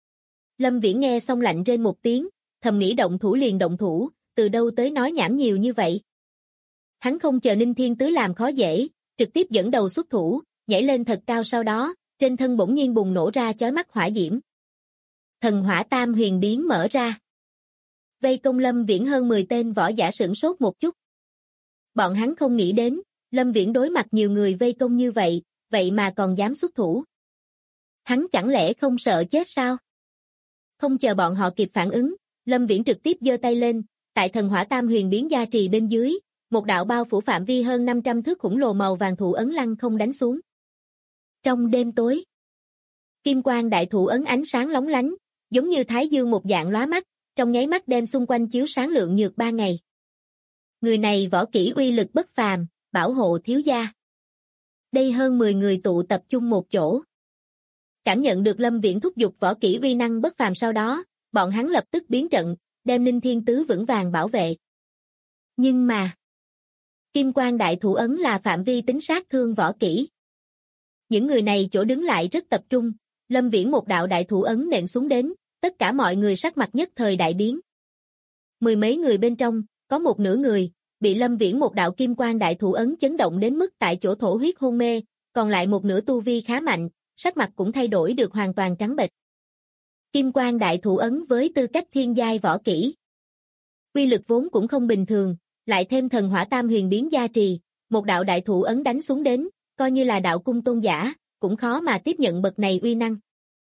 [SPEAKER 2] Lâm Viễn nghe xong lạnh rên một tiếng, thầm nghĩ động thủ liền động thủ, từ đâu tới nói nhảm nhiều như vậy. Hắn không chờ Ninh Thiên Tứ làm khó dễ, trực tiếp dẫn đầu xuất thủ, nhảy lên thật cao sau đó, trên thân bỗng nhiên bùng nổ ra chói mắt hỏa diễm. Thần hỏa tam huyền biến mở ra. Vây công Lâm Viễn hơn 10 tên võ giả sửng sốt một chút. Bọn hắn không nghĩ đến, Lâm Viễn đối mặt nhiều người vây công như vậy, vậy mà còn dám xuất thủ. Hắn chẳng lẽ không sợ chết sao? Không chờ bọn họ kịp phản ứng, Lâm Viễn trực tiếp giơ tay lên, tại thần hỏa tam huyền biến gia trì bên dưới, một đạo bao phủ phạm vi hơn 500 thước khủng lồ màu vàng thụ ấn lăng không đánh xuống. Trong đêm tối, kim quang đại thụ ấn ánh sáng lóng lánh, giống như thái dương một dạng lóa mắt, trong nháy mắt đem xung quanh chiếu sáng lượng nhược 3 ngày. Người này võ kỹ uy lực bất phàm, bảo hộ thiếu gia. Đây hơn 10 người tụ tập trung một chỗ. Cảm nhận được Lâm Viễn thúc giục võ kỹ uy năng bất phàm sau đó, bọn hắn lập tức biến trận, đem Ninh Thiên Tứ vững vàng bảo vệ. Nhưng mà, kim quang đại thủ ấn là phạm vi tính sát thương võ kỹ. Những người này chỗ đứng lại rất tập trung, Lâm Viễn một đạo đại thủ ấn nện xuống đến, tất cả mọi người sắc mặt nhất thời đại biến. Mười mấy người bên trong, có một nửa người, bị Lâm Viễn một đạo kim quang đại thủ ấn chấn động đến mức tại chỗ thổ huyết hôn mê, còn lại một nửa tu vi khá mạnh, sắc mặt cũng thay đổi được hoàn toàn trắng bệch. Kim quang đại thủ ấn với tư cách thiên giai võ kỹ. Uy lực vốn cũng không bình thường, lại thêm thần hỏa tam huyền biến gia trì, một đạo đại thủ ấn đánh xuống đến, coi như là đạo cung tôn giả, cũng khó mà tiếp nhận bậc này uy năng.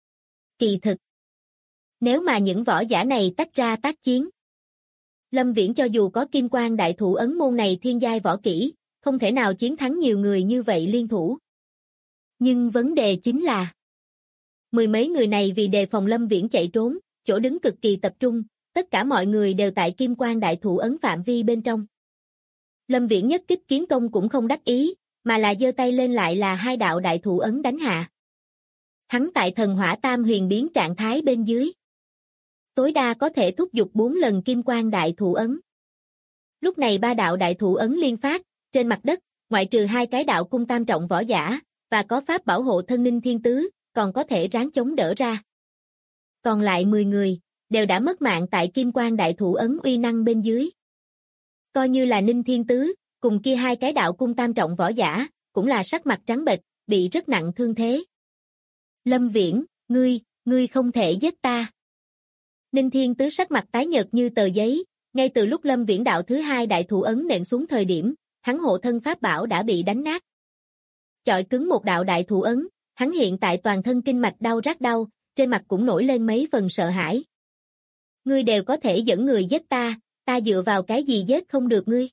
[SPEAKER 2] Kỳ thực, nếu mà những võ giả này tách ra tác chiến, Lâm Viễn cho dù có kim quang đại thủ ấn môn này thiên giai võ kỹ, không thể nào chiến thắng nhiều người như vậy liên thủ. Nhưng vấn đề chính là, mười mấy người này vì đề phòng Lâm Viễn chạy trốn, chỗ đứng cực kỳ tập trung, tất cả mọi người đều tại kim quang đại thủ ấn phạm vi bên trong. Lâm Viễn nhất kích kiến công cũng không đắc ý, mà là giơ tay lên lại là hai đạo đại thủ ấn đánh hạ. Hắn tại thần hỏa tam huyền biến trạng thái bên dưới, tối đa có thể thúc giục 4 lần kim quang đại thủ ấn. Lúc này ba đạo đại thủ ấn liên phát, trên mặt đất, ngoại trừ hai cái đạo cung tam trọng võ giả, và có pháp bảo hộ thân Ninh Thiên Tứ, còn có thể ráng chống đỡ ra. Còn lại 10 người, đều đã mất mạng tại kim quang đại thủ ấn uy năng bên dưới. Coi như là Ninh Thiên Tứ, cùng kia hai cái đạo cung tam trọng võ giả, cũng là sắc mặt trắng bệch, bị rất nặng thương thế. Lâm Viễn, Ngươi không thể giết ta. Ninh Thiên Tứ sắc mặt tái nhợt như tờ giấy, ngay từ lúc Lâm Viễn đạo thứ hai đại thủ ấn nện xuống thời điểm, hắn hộ thân pháp bảo đã bị đánh nát. Chọi cứng một đạo đại thủ ấn, hắn hiện tại toàn thân kinh mạch đau rát đau, trên mặt cũng nổi lên mấy phần sợ hãi. Ngươi đều có thể dẫn người giết ta dựa vào cái gì giết không được ngươi?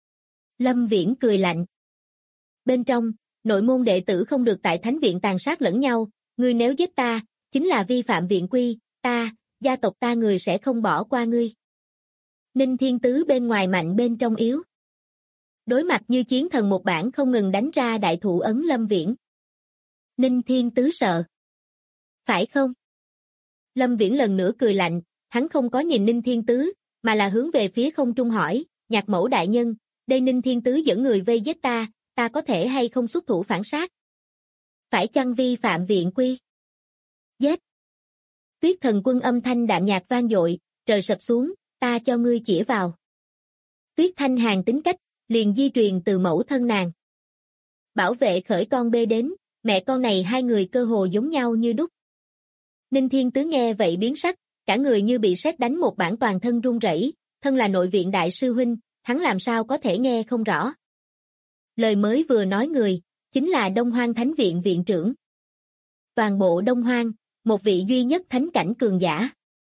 [SPEAKER 2] Lâm Viễn cười lạnh. Bên trong, nội môn đệ tử không được tại thánh viện tàn sát lẫn nhau, ngươi nếu giết ta, chính là vi phạm viện quy, gia tộc ta người sẽ không bỏ qua ngươi. Ninh Thiên Tứ bên ngoài mạnh bên trong yếu. Đối mặt như chiến thần một bản không ngừng đánh ra đại thủ ấn Lâm Viễn. Ninh Thiên Tứ sợ. Phải không? Lâm Viễn lần nữa cười lạnh, hắn không có nhìn Ninh Thiên Tứ, mà là hướng về phía không trung hỏi, Nhạc mẫu đại nhân, đây Ninh Thiên Tứ dẫn người vây giết ta có thể hay không xuất thủ phản sát? Phải chăng vi phạm viện quy? Giết! Tuyết Thần Quân âm thanh đạm nhạt vang dội, trời sập xuống, ta cho ngươi chĩa vào. Tuyết Thanh Hàn tính cách, liền di truyền từ mẫu thân nàng. Bảo vệ khởi con bê đến, mẹ con này hai người cơ hồ giống nhau như đúc. Ninh Thiên Tứ nghe vậy biến sắc, cả người như bị sét đánh một bản toàn thân run rẩy, thân là nội viện đại sư huynh, hắn làm sao có thể nghe không rõ. Lời mới vừa nói người, chính là Đông Hoang Thánh Viện viện trưởng. Toàn bộ Đông Hoang, một vị duy nhất thánh cảnh cường giả.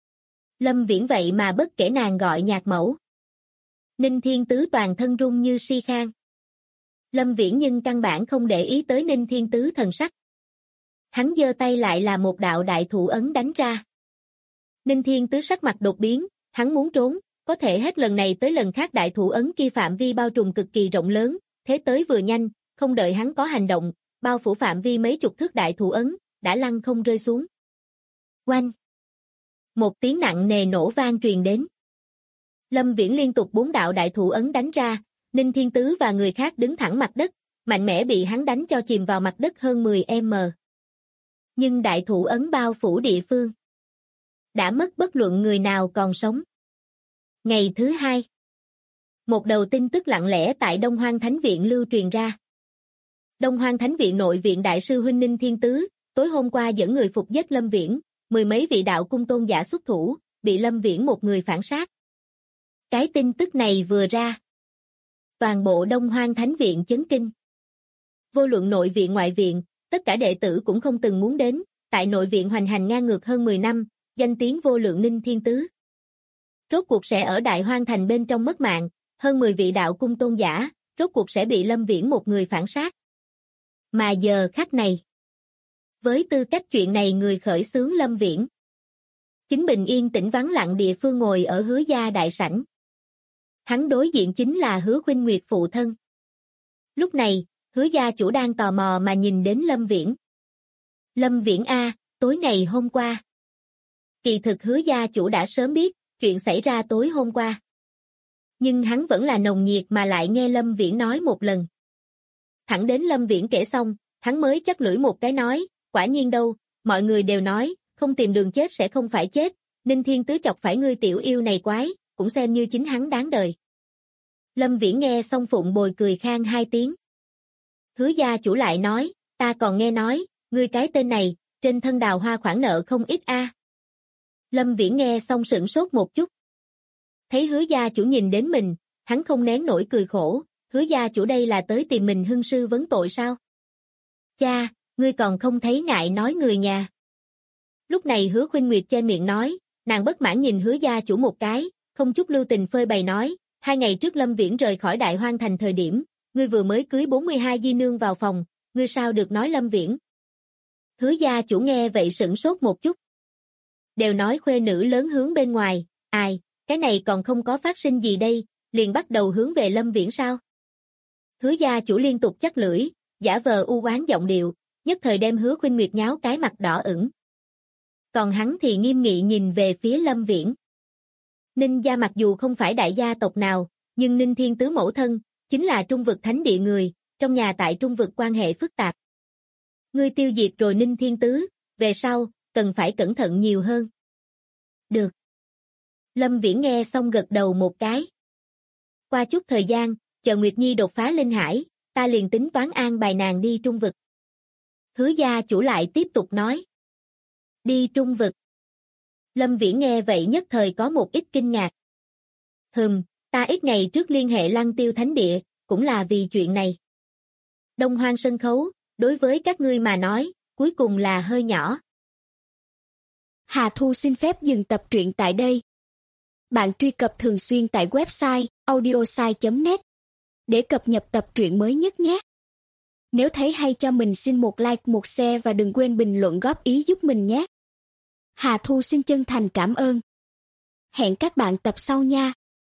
[SPEAKER 2] Lâm Viễn vậy mà bất kể nàng gọi nhạc mẫu. Ninh Thiên Tứ toàn thân run như si khang. Lâm Viễn nhưng căn bản không để ý tới Ninh Thiên Tứ thần sắc. Hắn giơ tay lại là một đạo đại thủ ấn đánh ra. Ninh Thiên Tứ sắc mặt đột biến, hắn muốn trốn, có thể hết lần này tới lần khác đại thủ ấn kia phạm vi bao trùm cực kỳ rộng lớn, thế tới vừa nhanh, không đợi hắn có hành động, bao phủ phạm vi mấy chục thước đại thủ ấn, đã lăn không rơi xuống. Oanh! Một tiếng nặng nề nổ vang truyền đến. Lâm Viễn liên tục 4 đạo đại thủ ấn đánh ra, Ninh Thiên Tứ và người khác đứng thẳng mặt đất, mạnh mẽ bị hắn đánh cho chìm vào mặt đất hơn 10m. Nhưng đại thủ ấn bao phủ địa phương đã mất bất luận người nào còn sống. Ngày thứ hai, một đầu tin tức lặng lẽ tại Đông Hoang Thánh Viện lưu truyền ra. Đông Hoang Thánh Viện nội viện đại sư huynh Ninh Thiên Tứ, tối hôm qua dẫn người phục giết Lâm Viễn, 10 mấy vị đạo cung tôn giả xuất thủ, bị Lâm Viễn một người phản sát. Cái tin tức này vừa ra, toàn bộ Đông Hoang Thánh Viện chấn kinh. Vô luận nội viện ngoại viện, tất cả đệ tử cũng không từng muốn đến, tại nội viện hoành hành ngang ngược hơn 10 năm, danh tiếng vô lượng Ninh Thiên Tứ. Rốt cuộc sẽ ở Đại Hoang Thành bên trong mất mạng, hơn 10 vị đạo cung tôn giả, rốt cuộc sẽ bị Lâm Viễn một người phản sát. Mà giờ khắc này, với tư cách chuyện này người khởi xướng Lâm Viễn, chính bình yên tĩnh vắng lặng địa phương ngồi ở Hứa gia đại sảnh. Hắn đối diện chính là Hứa Khuynh Nguyệt phụ thân. Lúc này, Hứa gia chủ đang tò mò mà nhìn đến Lâm Viễn. Lâm Viễn a, tối ngày hôm qua. Kỳ thực Hứa gia chủ đã sớm biết chuyện xảy ra tối hôm qua. Nhưng hắn vẫn là nồng nhiệt mà lại nghe Lâm Viễn nói một lần. Thẳng đến Lâm Viễn kể xong, hắn mới chắc lưỡi một cái nói, quả nhiên đâu, mọi người đều nói, không tìm đường chết sẽ không phải chết, Ninh Thiên Tứ chọc phải ngươi tiểu yêu này quái, cũng xem như chính hắn đáng đời. Lâm Viễn nghe xong phụng bồi cười khang 2 tiếng. Hứa gia chủ lại nói, ta còn nghe nói, ngươi cái tên này, trên thân đào hoa khoản nợ không ít a. Lâm Viễn nghe xong sửng sốt một chút. Thấy Hứa gia chủ nhìn đến mình, hắn không nén nổi cười khổ, Hứa gia chủ đây là tới tìm mình hưng sư vấn tội sao? Cha, ngươi còn không thấy ngại nói người nhà. Lúc này Hứa Khuynh Nguyệt che miệng nói, nàng bất mãn nhìn Hứa gia chủ một cái, không chút lưu tình phơi bày nói, 2 ngày trước Lâm Viễn rời khỏi Đại Hoang Thành thời điểm, ngươi vừa mới cưới 42 di nương vào phòng, ngươi sao được nói Lâm Viễn? Hứa gia chủ nghe vậy sửng sốt một chút. Đều nói khuê nữ lớn hướng bên ngoài, ai, cái này còn không có phát sinh gì đây, liền bắt đầu hướng về Lâm Viễn sao? Hứa gia chủ liên tục chắt lưỡi, giả vờ u oán giọng điệu, nhất thời đem Hứa Khuynh Nguyệt nháo cái mặt đỏ ửng. Còn hắn thì nghiêm nghị nhìn về phía Lâm Viễn. Ninh gia mặc dù không phải đại gia tộc nào, nhưng Ninh Thiên Tứ mẫu thân, chính là Trung Vực Thánh Địa người, trong nhà tại Trung Vực quan hệ phức tạp. Ngươi tiêu diệt rồi Ninh Thiên Tứ, về sau, cần phải cẩn thận nhiều hơn. Được. Lâm Viễn nghe xong gật đầu một cái. Qua chút thời gian, chờ Nguyệt Nhi đột phá linh hải, ta liền tính toán an bài nàng đi Trung Vực. Hứa gia chủ lại tiếp tục nói. Đi trung vực. Lâm Viễn nghe vậy nhất thời có một ít kinh ngạc. Ta ít ngày trước liên hệ Lăng Tiêu Thánh Địa, cũng là vì chuyện này. Đông Hoang sân khấu, đối với các ngươi mà nói, cuối cùng là hơi nhỏ.
[SPEAKER 3] Hà Thu xin phép dừng tập truyện tại đây. Bạn truy cập thường xuyên tại website audiosai.net để cập nhật tập truyện mới nhất nhé. Nếu thấy hay cho mình xin một like, một share và đừng quên bình luận góp ý giúp mình nhé. Hà Thu xin chân thành cảm ơn. Hẹn các bạn tập sau nha.